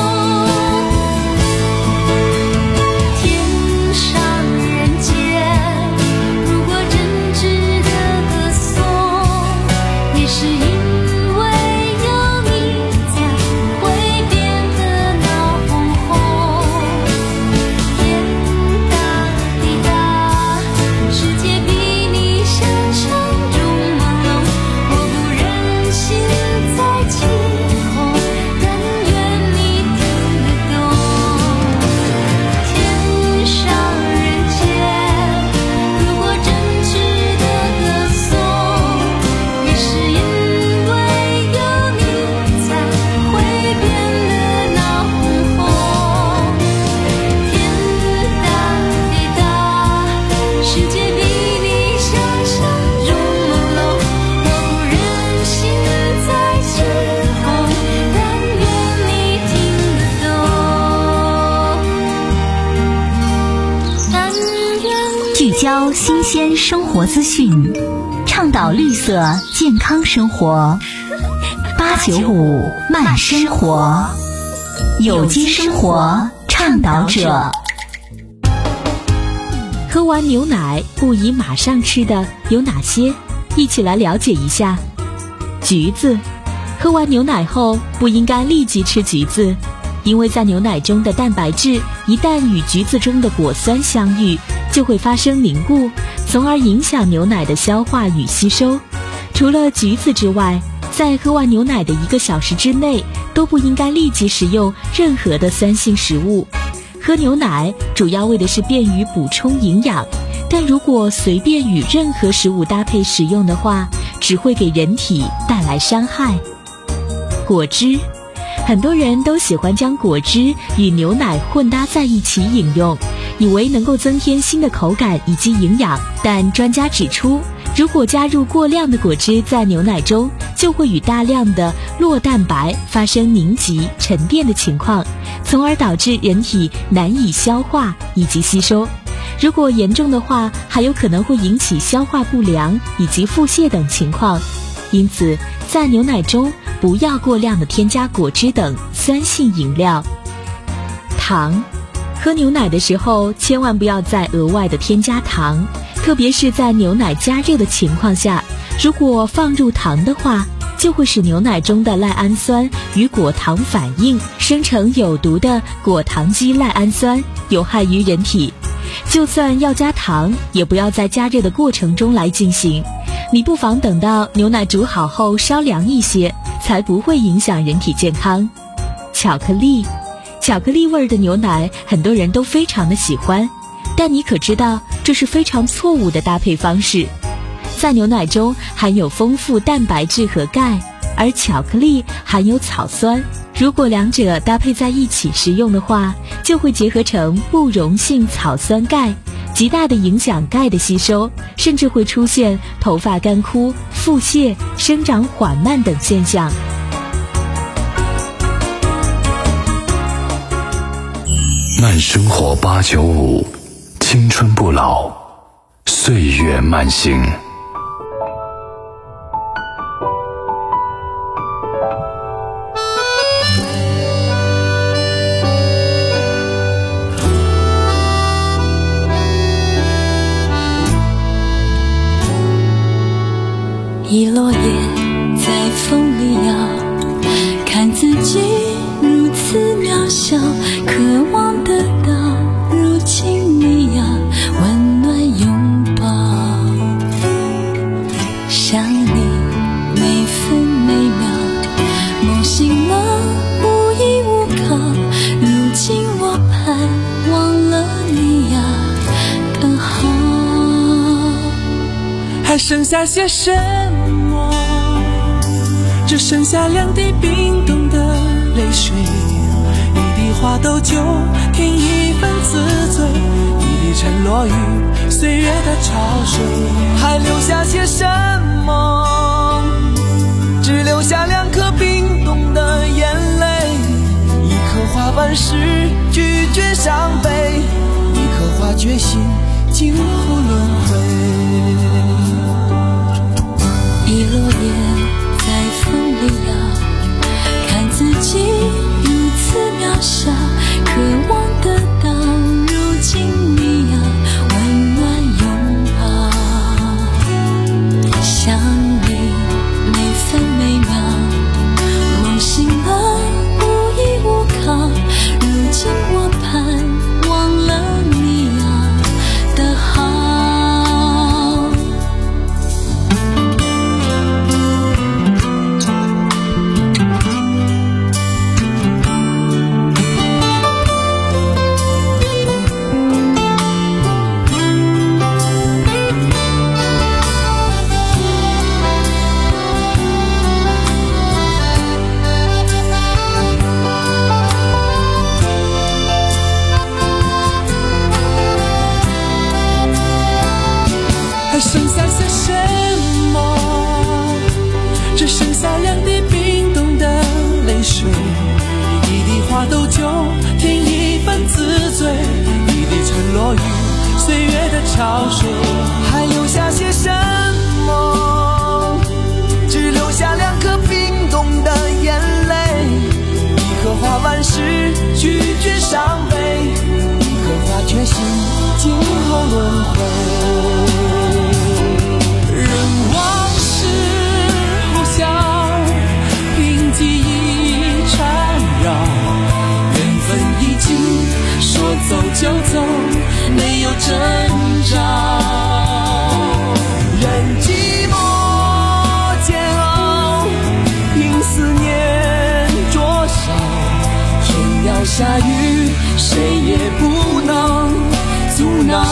天上人间，如果真值得歌颂，也是因为有你才会变得闹哄哄。天大地大，世界比你想象中朦胧，我不忍心再起哄，但愿你听得懂。天上人间，如果真值得歌颂，也是因为有你才会变得闹哄哄。天大地大，世界比你想象中朦胧，我不忍心再起哄，但愿你听得懂，但愿聚焦新鲜生活资讯，倡导绿色健康生活。八九五慢生活，有机生活倡导者。 喝完牛奶不宜马上吃的有哪些？一起来了解一下。橘子，喝完牛奶后不应该立即吃橘子，因为在牛奶中的蛋白质一旦与橘子中的果酸相遇，就会发生凝固，从而影响牛奶的消化与吸收。除了橘子之外，在喝完牛奶的一个小时之内，都不应该立即食用任何的酸性食物。喝牛奶主要为的是便于补充营养，但如果随便与任何食物搭配食用的话，只会给人体带来伤害。果汁，很多人都喜欢将果汁与牛奶混搭在一起饮用，以为能够增添新的口感以及营养，但专家指出，如果加入过量的果汁在牛奶中， 就会与大量的酪蛋白发生凝集沉淀的情况，从而导致人体难以消化以及吸收。如果严重的话，还有可能会引起消化不良以及腹泻等情况。因此，在牛奶中不要过量的添加果汁等酸性饮料。糖，喝牛奶的时候千万不要再额外的添加糖，特别是在牛奶加热的情况下，如果放入糖的话，就会使牛奶中的赖氨酸与果糖反应，生成有毒的果糖基赖氨酸，有害于人体。就算要加糖，也不要在加热的过程中来进行，你不妨等到牛奶煮好后稍凉一些，才不会影响人体健康。巧克力，巧克力味的牛奶很多人都非常的喜欢，但你可知道这是非常错误的搭配方式。在牛奶中含有丰富蛋白质和钙，而巧克力含有草酸，如果两者搭配在一起食用的话，就会结合成不溶性草酸钙，极大的影响钙的吸收，甚至会出现头发干枯、腹泻、生长缓慢等现象。 慢生活八九五，青春不老，岁月慢行。 一落叶在风里摇，看自己如此渺小，渴望得到如今你要温暖拥抱。想你每分每秒，梦醒了无依无靠，如今我盼望了你要更好。 还剩下些什么？只剩下两滴冰冻的泪水，一滴花豆酒添一份自醉，一滴沉落于岁月的潮水。还留下些什么？只留下两颗冰冻的眼泪，一颗花瓣时拒绝伤悲，一颗花决心今后轮回。 一落叶在风里摇，看自己如此渺小，渴望得到如今你要温暖拥抱。想你每分每秒，梦醒了无依无靠，如今我盼望了你要的好。 剩下些什么？只剩下两滴冰冻的泪水，一滴花豆酒添一份自醉，一滴沉落于岁月的潮水。还留下些什么？只留下两颗冰冻的眼泪，一颗花瓣时拒绝伤悲，一颗花决心今后轮回。记忆缠绕，缘分已经说走就走，没有征兆。任寂寞煎熬，凭思念灼烧。天要下雨，谁也不能阻挠。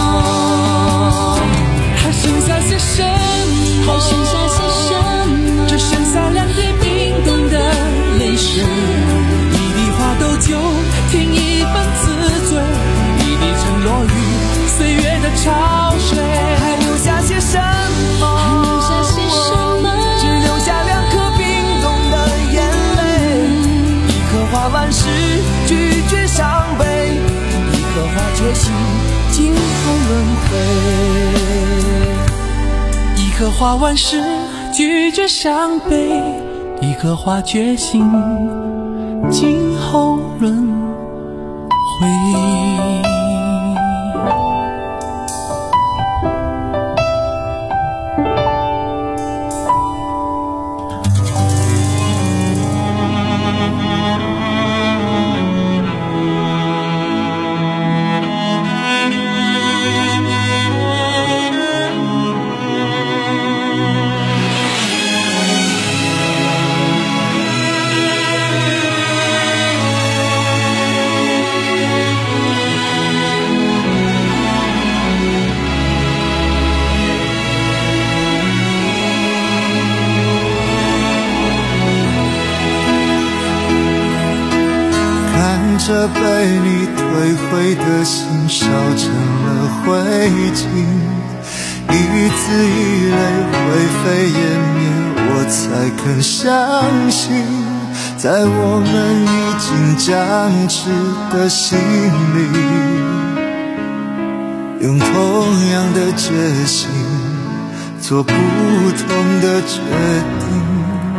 还剩下些什么？ 还剩下些什么？ 只剩下两滴冰冻的泪水，一滴花豆酒添一份自醉，一滴沉落于岁月的潮水。还留下些什么？ 还留下些什么？ 只留下两的心，今后轮回。一颗花万事拒绝伤悲，一颗花决心，今后轮回。 这被你退回的心烧成了灰烬，一字一泪灰飞烟灭，我才肯相信，在我们已经僵持的心里，用同样的决心做不同的决定。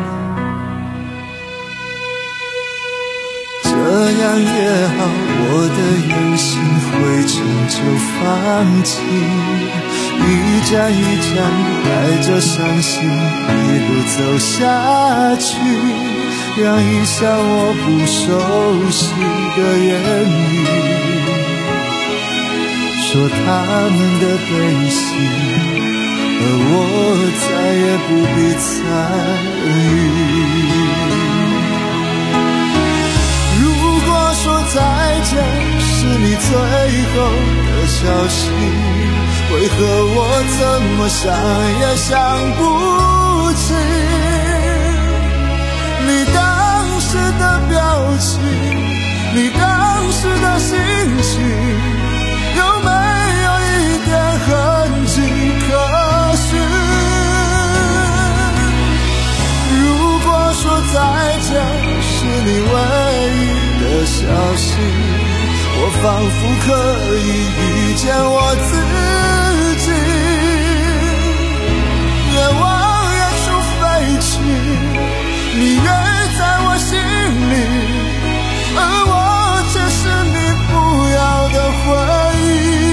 这样也好，我的远行回程就放弃，一站一站带着伤心一路走下去，让一向我不熟悉的言语说他们的悲喜，而我再也不必参与。说再见是你最后的消息，为何我怎么想也想不起你当时的表情，你当时的心情，有没有一点痕迹可寻？如果说再见是你唯一的消息，我仿佛可以遇见我自己，愿往远处飞去，你约在我心里，而我却是你不要的回忆。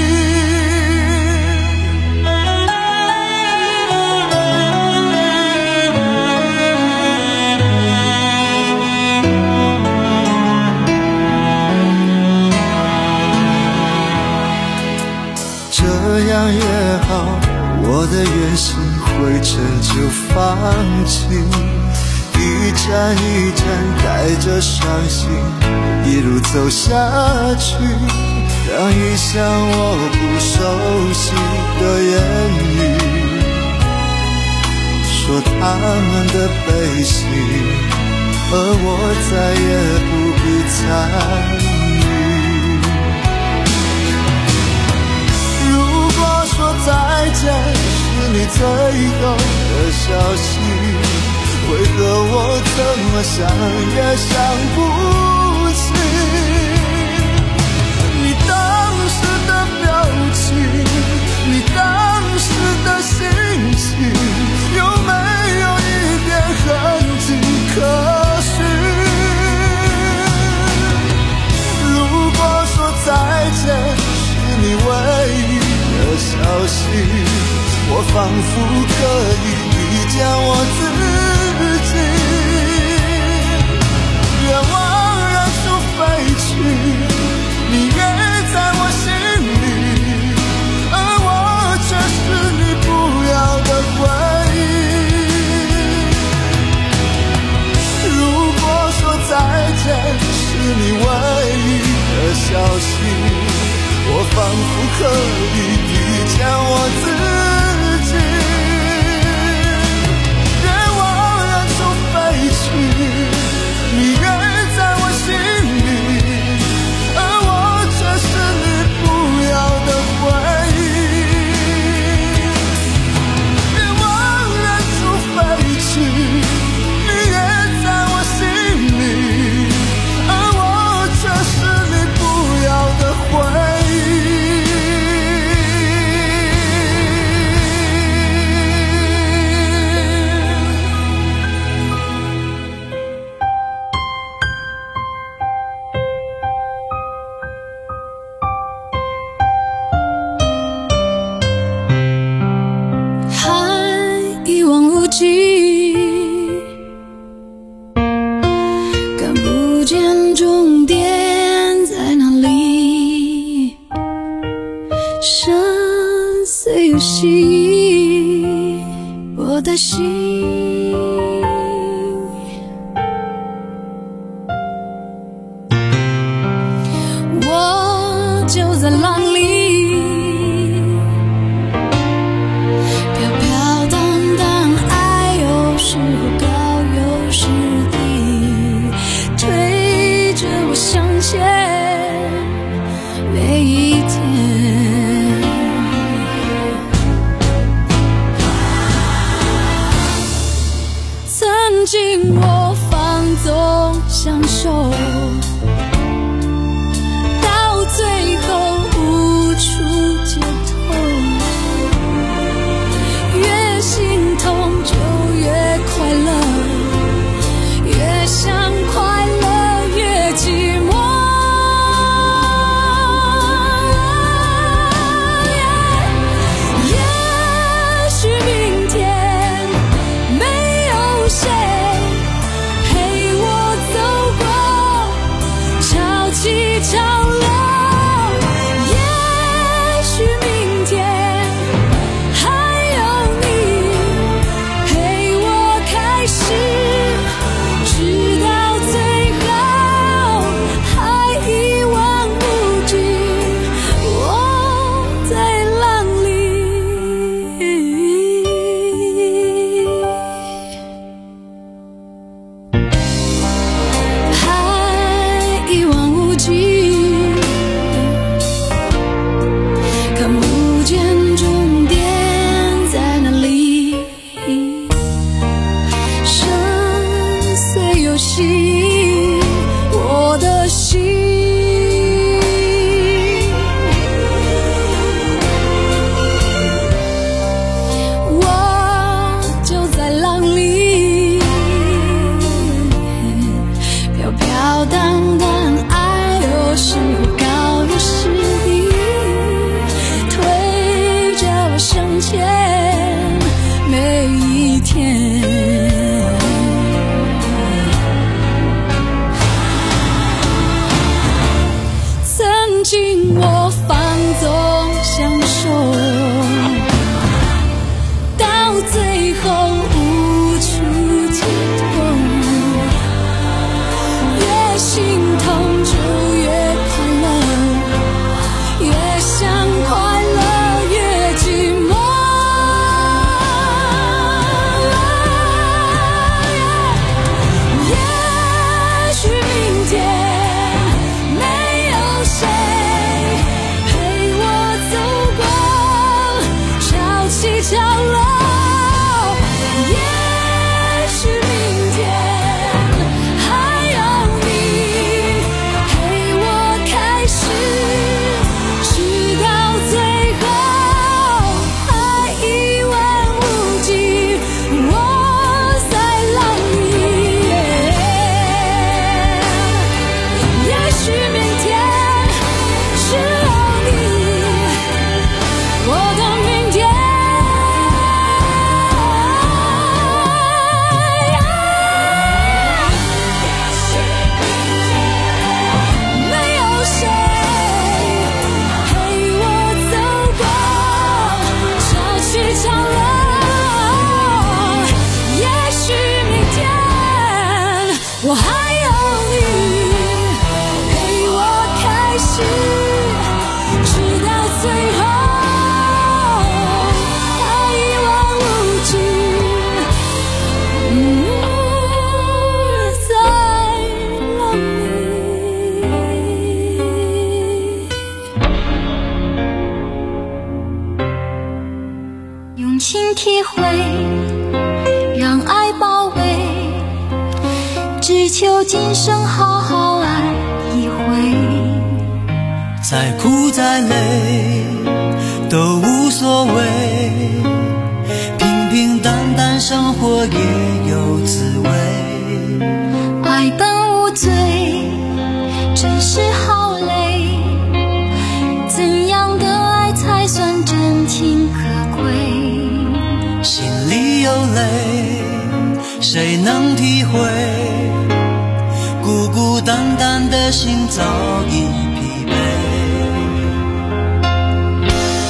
这样也好，我的远行回程就放弃，一站一站带着伤心一路走下去，让一向我不熟悉的言语说他们的悲喜，而我再也不必参与。说再见是你最后的消息，为何我怎么想也想不起你当时的表情，你当时的心情，有没有一点痕迹可寻？如果说再见是你唯一的消息，我仿佛可以遇见我自己，愿往远处飞去，你约在我心里，而我却是你不要的回忆。如果说再见是你唯一的消息，我仿佛可以遇见我自己，愿往远处飞去，你约在我心里，而我却是你不要的回忆。愿往远处飞去，你约在我心里，而我却是你不要的回忆。 生死有心，我的心，我就在浪里飘飘荡荡，爱有时候高有时低，推着我向前每一天。曾经我放纵享受，到最后无处解脱，越心痛就越快乐，越想快乐越寂寞。也许明天没有谁陪我走过潮起潮落，也许明天还有你陪我开始，直到最后还一望无际，我在浪里。还一望无际，看不见终点在哪里。生虽有心，我的心，我就在浪里飘飘荡荡，爱有时候高有时低，推着我向前每一天。曾经我放纵享受，到最后无处解脱，越心痛就越快乐，越想快乐越寂寞。也许明天没有谁陪我走过潮起潮落，也许明天还有你陪我开始，直到最后还一望无际，我在浪里。也许明天只有你，我的明天。没有谁陪我走过潮起潮落，也许明天我还有你陪我开始，直到最后还一望无际，我在浪里。 用情体会，让爱包围，只求今生好好爱一回。 再苦再累都无所谓，平平淡淡生活也有滋味。 爱本无罪，真是好累，怎样的爱才算真情可贵？ 心里有泪，谁能体会？孤孤单单的心早已疲惫。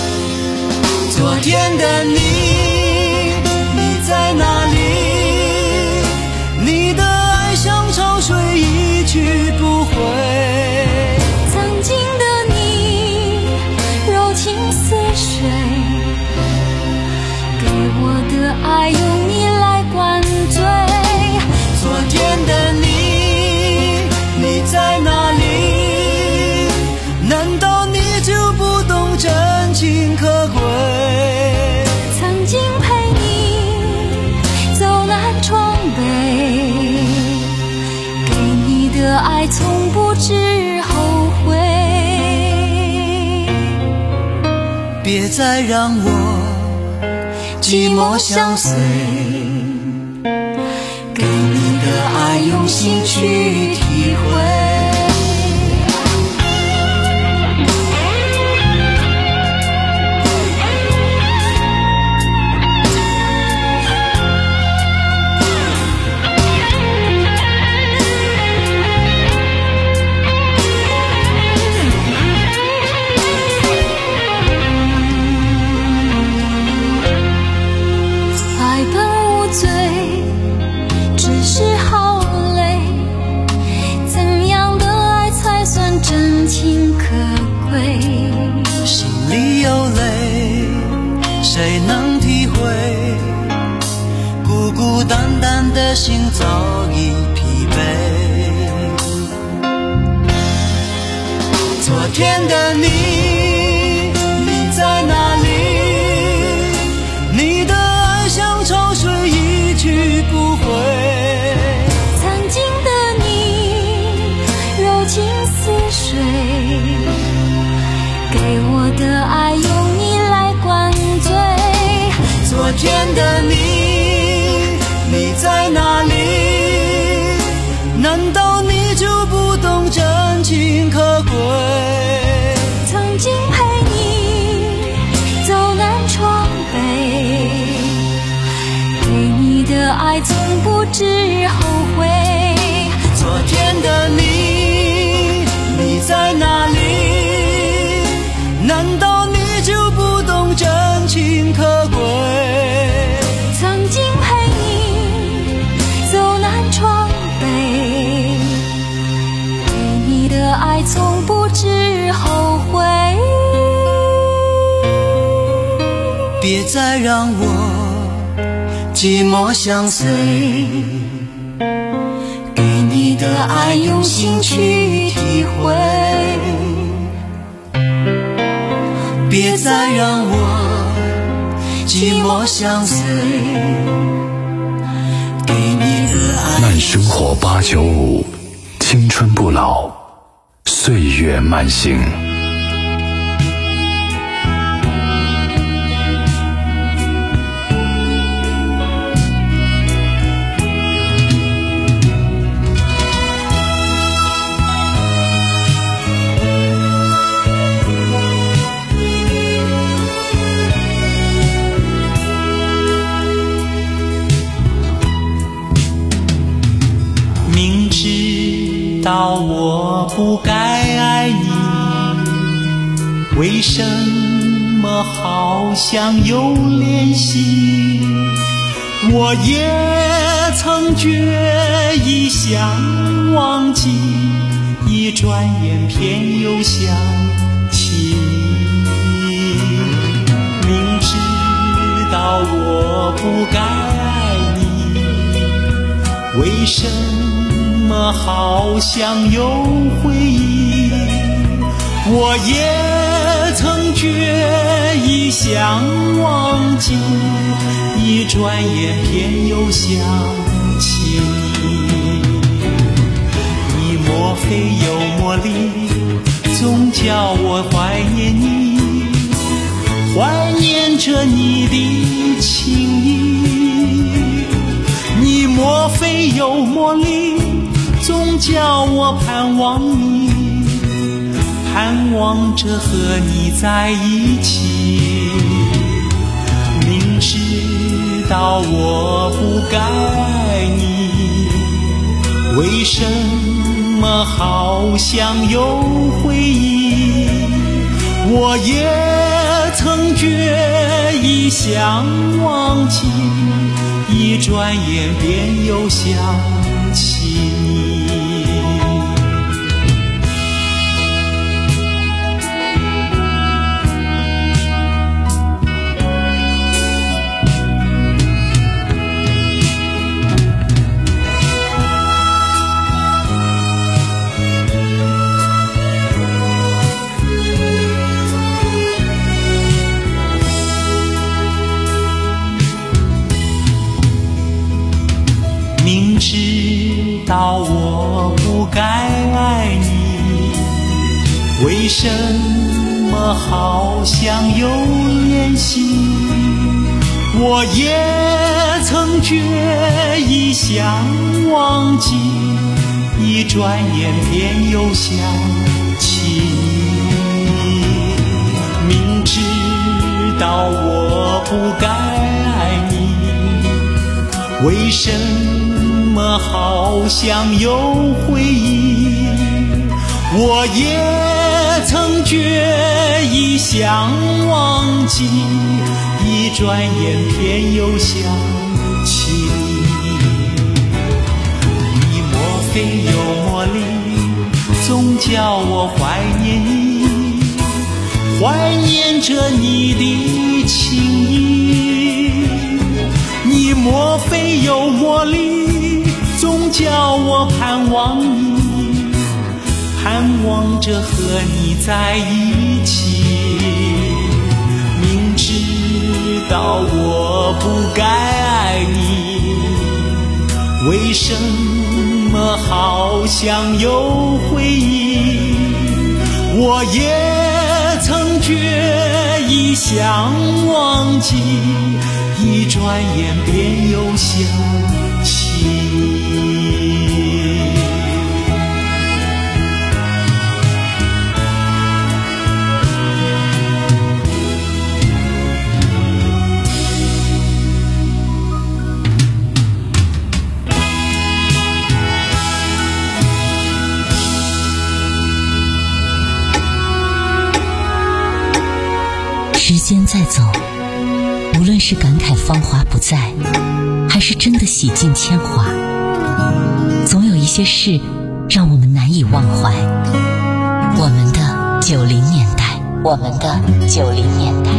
别再让我寂寞相随，给你的爱用心去体会。 心里有泪，谁能体会？孤孤单单的心早已疲惫。昨天的你，你在哪里？你的爱像潮水一去不回。 曾经的你，柔情似水，给我的爱用你来灌醉。 昨天的你，你在哪里？难道你就不懂真情可贵？ 曾经陪你走南闯北，给你的爱从不知后悔。 昨天的你，你在哪里？难道你就不懂真情可贵？ 曾经陪你走南闯北，给你的爱从不知后悔。 别再让我寂寞相随，给你的爱用心去体会。别再让我寂寞相随，给你的爱。 慢生活八九五，青春不老，岁月慢行。 明知道我不该爱你，为什么好像有怜惜？我也曾决意想忘记，一转眼偏又想起你。明知道我不该爱你，为什么好像有回忆？我也曾决意想忘记，一转眼偏又想起你。你莫非有魔力，总叫我怀念你，怀念着你的情意。你莫非有魔力，总叫我盼望你，盼望着和你在一起。明知道我不该爱你，为什么好像有回忆？我也曾决意想忘记，一转眼便又想起你。明知道我不该爱你，为什么么好像有联系，我也曾决意想忘记，一转眼便又想起你。明知道我不该爱你，为什么好像有回忆，我也曾决意想忘记，一转眼便又想起你。你莫非有魔力，总叫我怀念你，怀念着你的情意。你莫非有魔力，总叫我盼望你，盼望着和你在一起。明知道我不该爱你，为什么好像有回忆，我也曾决意想忘记，一转眼便又想起你。 时间在走，无论是感慨芳华不再，还是真的洗尽铅华，总有一些事让我们难以忘怀。我们的九零年代，我们的九零年代。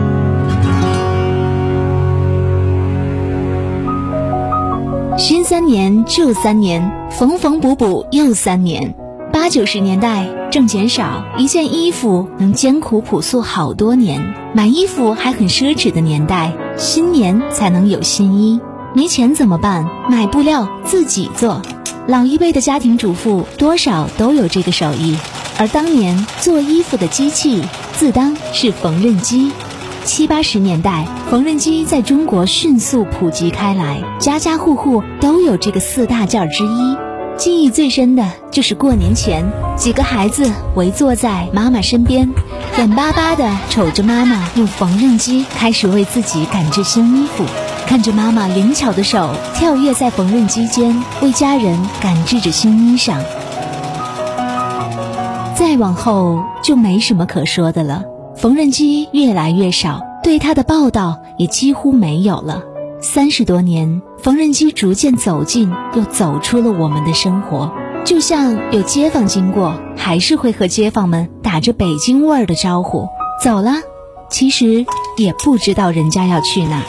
新三年旧三年，缝缝补补又三年。八九十年代挣钱少，一件衣服能艰苦朴素好多年，买衣服还很奢侈的年代，新年才能有新衣。没钱怎么办？买布料自己做。老一辈的家庭主妇多少都有这个手艺，而当年做衣服的机器自当是缝纫机。七八十年代，缝纫机在中国迅速普及开来，家家户户都有这个四大件之一。记忆最深的就是过年前，几个孩子围坐在妈妈身边，眼巴巴地瞅着妈妈用缝纫机开始为自己赶制新衣服，看着妈妈灵巧的手跳跃在缝纫机间，为家人赶制着新衣裳。再往后就没什么可说的了，缝纫机越来越少，对它的报道也几乎没有了。三十多年，缝纫机逐渐走进又走出了我们的生活，就像有街坊经过，还是会和街坊们打着北京味儿的招呼，走了，其实也不知道人家要去哪儿。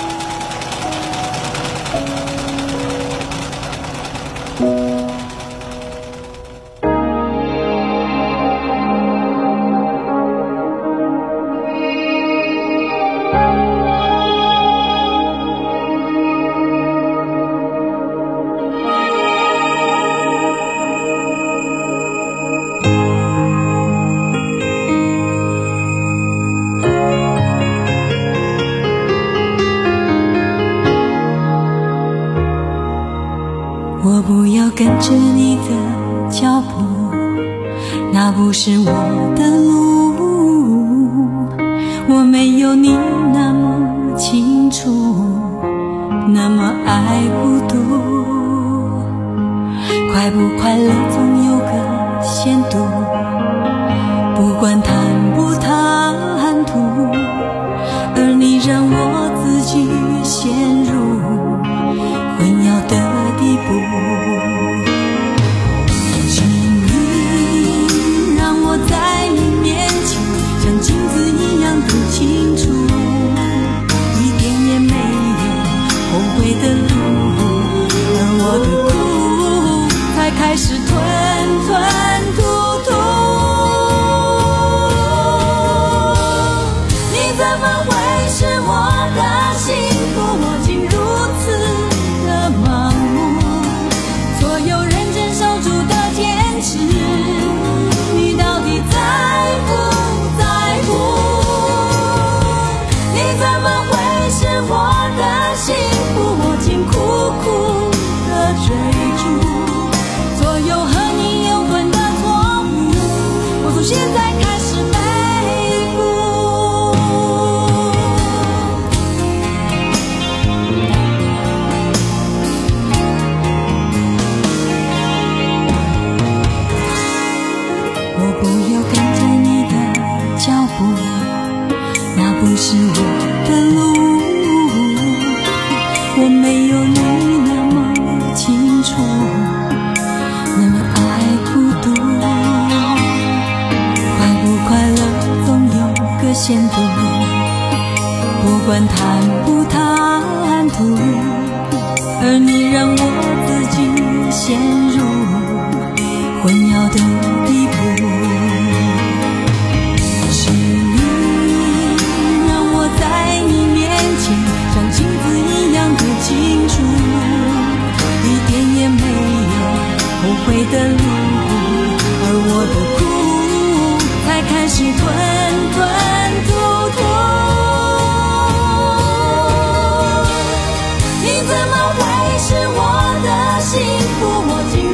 我不要跟着你的脚步，那不是我的路，我没有你那么清楚，那么爱孤独。快不快乐总有个限度，不管谈不谈吐，而你让我自己陷入混淆的地步。请你让我在你面前像镜子一样都清楚，一点也没有后悔的路，而我的苦才开始吞吞吐吐。 你是我的路，我没有你那么清楚，那么爱孤独。快不快乐总有个限度，不管谈不谈吐，而你让我自己陷入混淆的地步。是你让我在你面前像镜子一样的清楚，一点也没有后悔的路，而我的苦才开始吞吞吐吐。你怎么会是我的幸福？我竟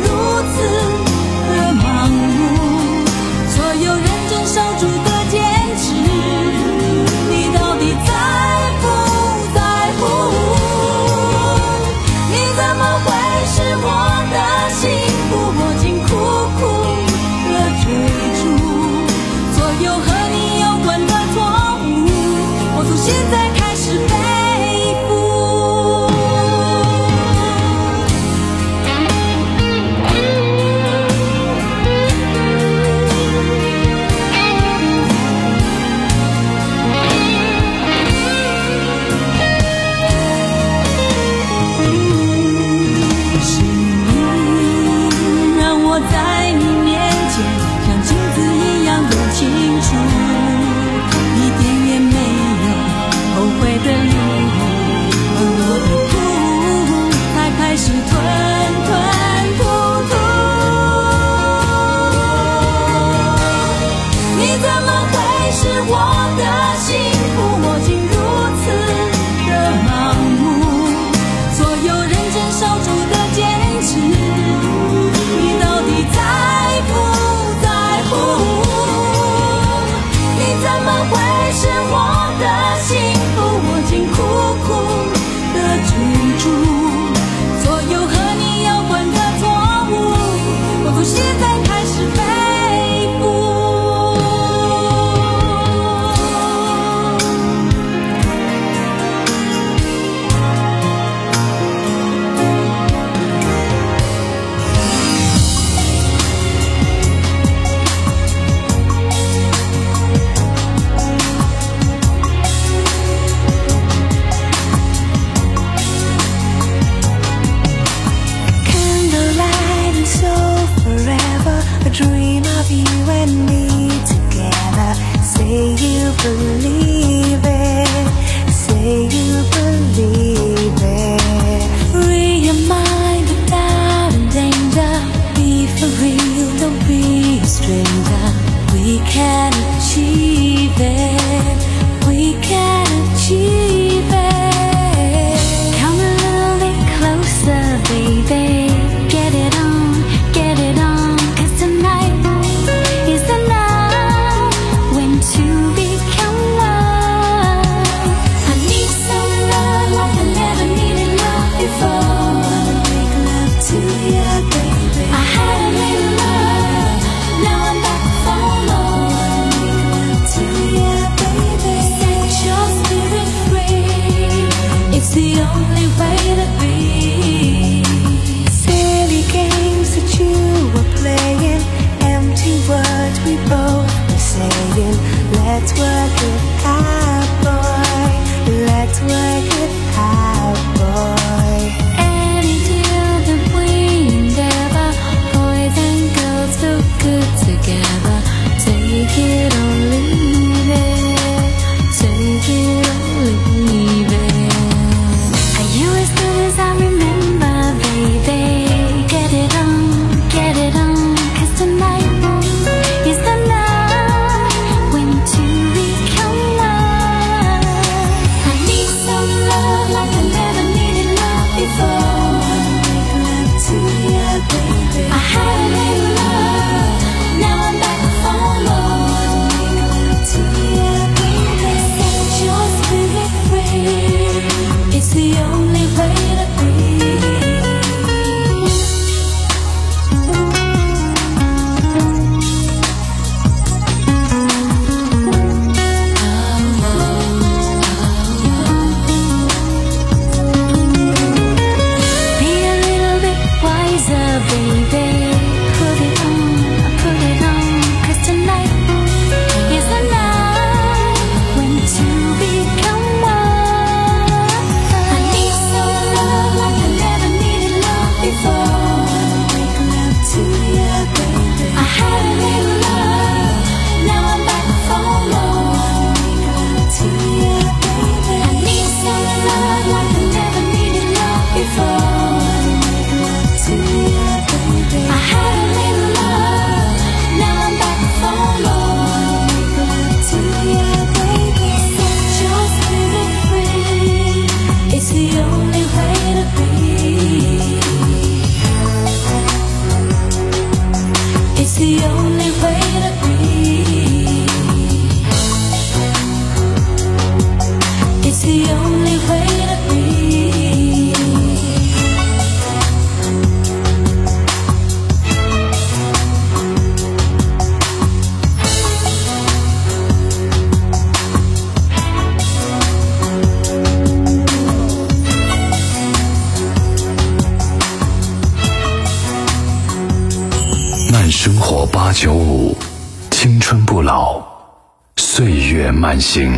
活八九五，青春不老，岁月慢行。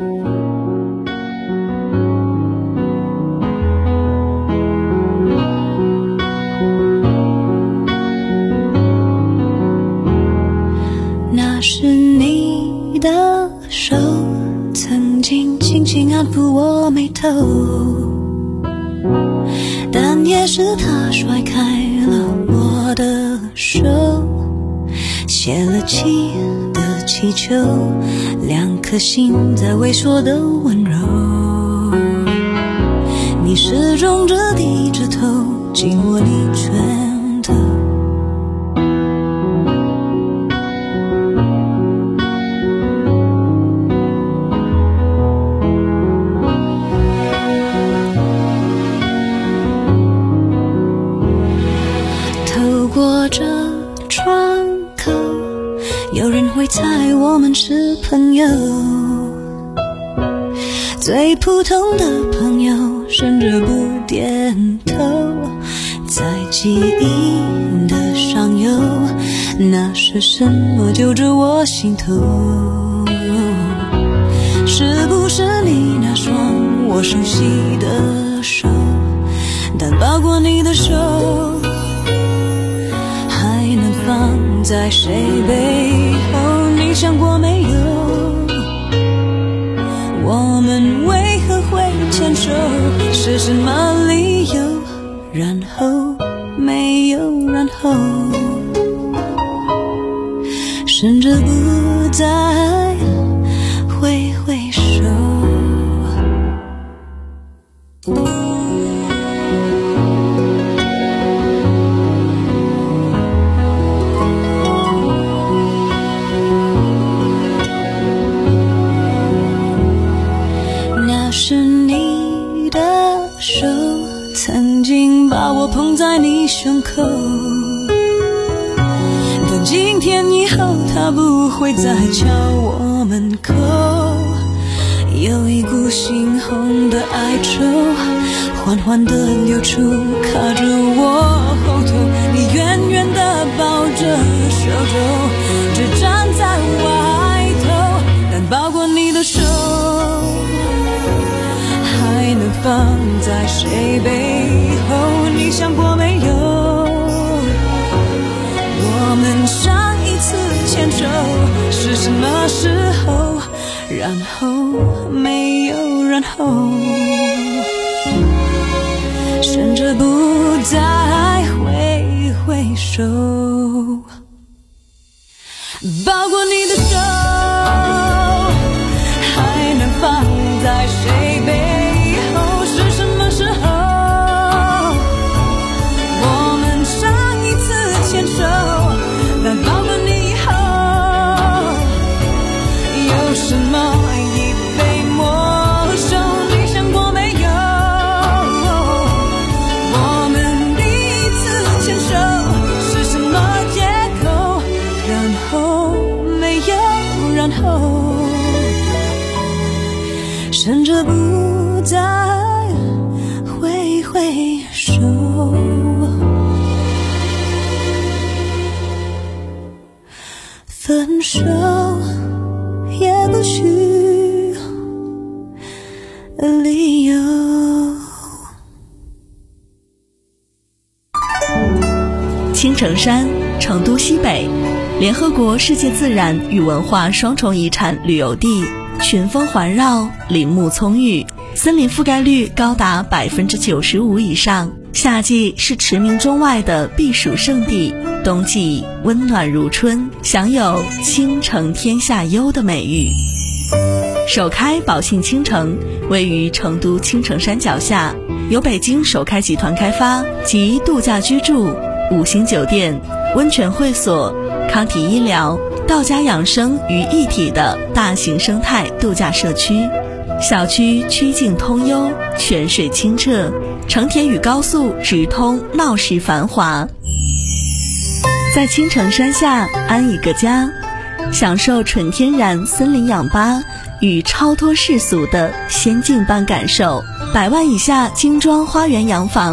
那是你的手，曾经轻轻安抚我眉头，但也是他甩开了我的手，泄了气的气球，两颗心在微缩的温柔。你始终只低着头，紧握你拳头。透过这窗口，有人会猜我们是朋友，最普通的朋友，甚至不点头。在记忆的上游，那是什么揪着我心头？是不是你那双我熟悉的手？但抱过你的手，还能放在谁背后？你想过没有？我们为何会牵手？是什么理由？然后没有然后，甚至不再挥挥手。那是你的手，曾经把我捧在你胸口，但今天以后它不会再敲我门口。有一股猩红的哀愁缓缓地流出，卡着我后头。你远远地抱着手肘，只站在外头，但抱过你的手还能放在谁背后？你想过没有？我们上一次牵手是什么时候？然后没有然后，甚至不再挥挥手。抱过你的手还能放在谁背后？是什么时候？我们上一次牵手，但抱过你以后，有什么已被没收？你想过没有？我们第一次牵手是什么借口？然后没有然后，甚至不再挥挥手。分手也不需理由。 青城山，成都西北，联合国世界自然与文化双重遗产旅游地，群峰环绕，林木葱郁，森林覆盖率高达百分之九十五以上。夏季是驰名中外的避暑胜地，冬季温暖如春，享有青城天下优的美誉。首开宝信青城位于成都青城山脚下，由北京首开集团开发，集度假居住、五星酒店、温泉会所、康体医疗、道家养生于一体的大型生态度假社区。小区曲径通幽，泉水清澈，成田与高速直通，闹市繁华。在青城山下安一个家，享受纯天然森林氧吧与超脱世俗的仙境般感受。百万以下精装花园洋房，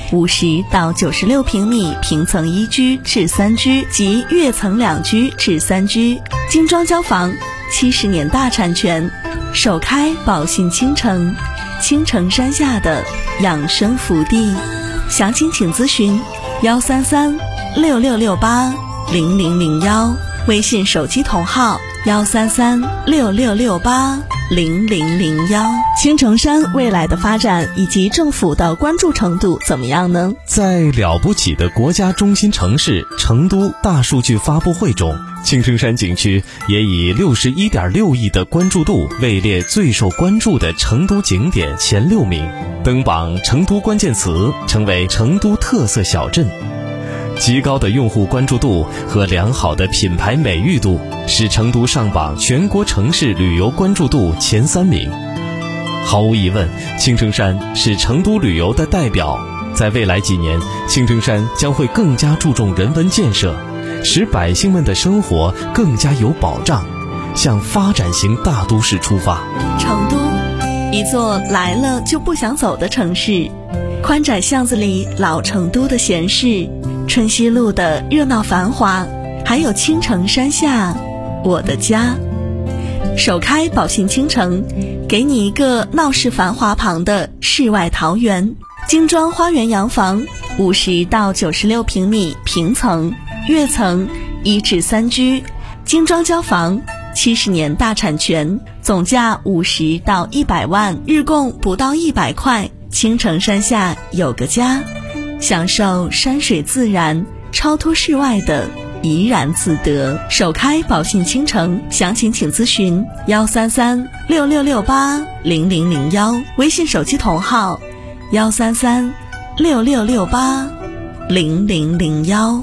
五十到九十六平米平层一居至三居及跃层两居至三居，精装交房，七十年大产权，首开宝信倾城，青城山下的养生福地。详情请咨询幺三三六六六八零零零幺，微信手机同号幺三三六六六八零零零幺。青城山未来的发展以及政府的关注程度怎么样呢？ 在了不起的国家中心城市成都大数据发布会中，青城山景区也以六十一点六亿的关注度位列最受关注的成都景点前六名，登榜成都关键词，成为成都特色小镇。极高的用户关注度和良好的品牌美誉度使成都上榜全国城市旅游关注度前三名。毫无疑问，青城山是成都旅游的代表。在未来几年，青城山将会更加注重人文建设，使百姓们的生活更加有保障，向发展型大都市出发。 成都，一座来了就不想走的城市，宽窄巷子里老成都的闲适，春熙路的热闹繁华，还有青城山下我的家。首开宝信倾城，给你一个闹市繁华旁的世外桃源，精装花园洋房，五十到九十六平米平层跃层一至三居，精装交房，七十年大产权，总价五十到一百万，日供不到一百块。青城山下有个家，享受山水自然超脱世外的怡然自得。首开宝信倾城，详情请咨询幺三三六六六八零零零幺，微信手机同号幺三三六六六八零零零幺。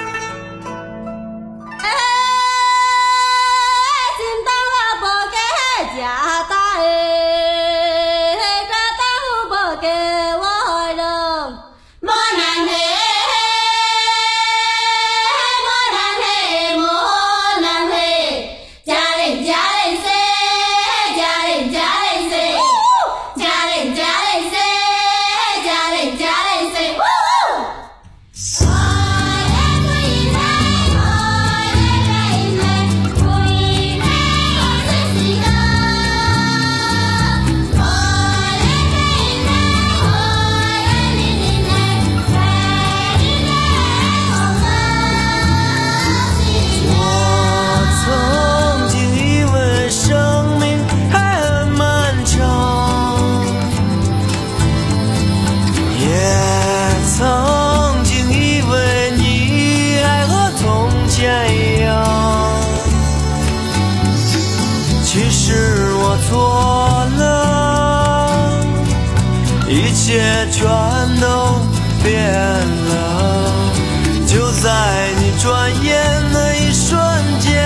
一切全都变了，就在你转眼的一瞬间，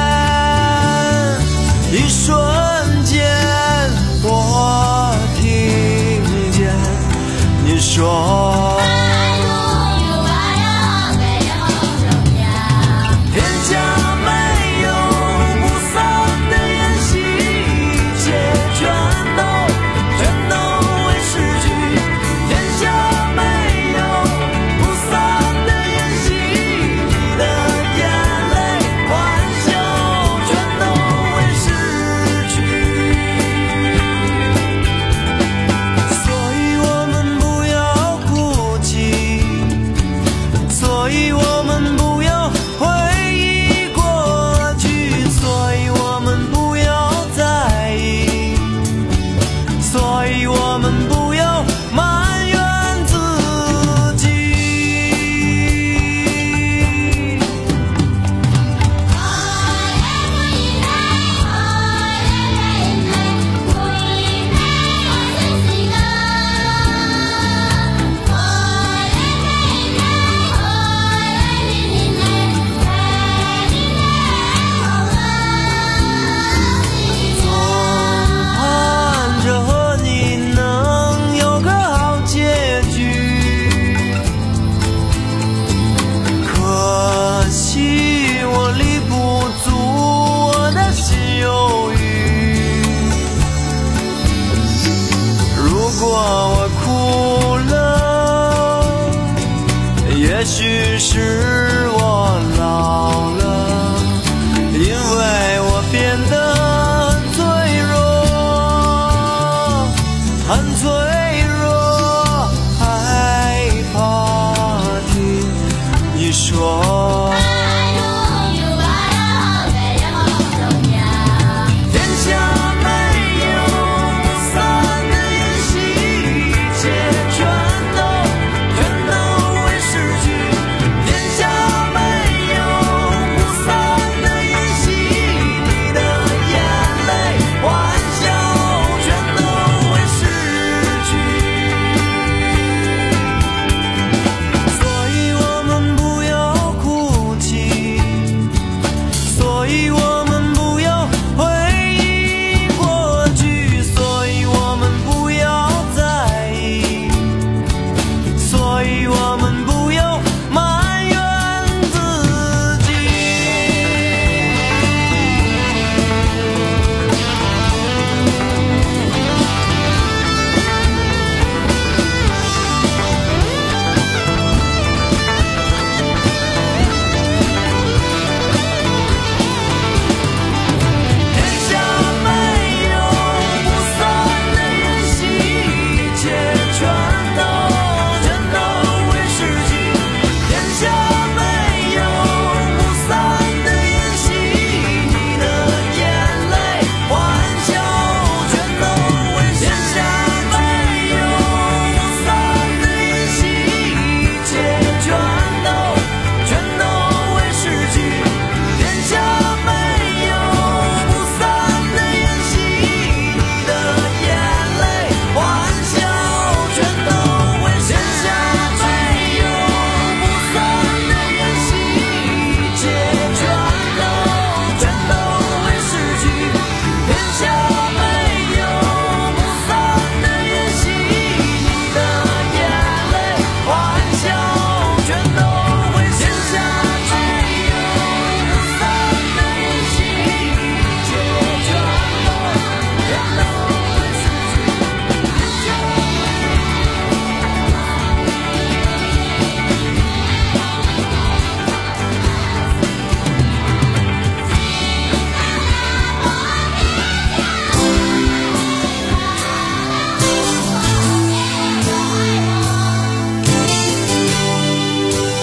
一瞬间，我听见你说。 Yeah. 也许是我老了，因为我变得脆弱，很脆弱，害怕听你说。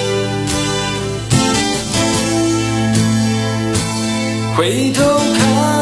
回头看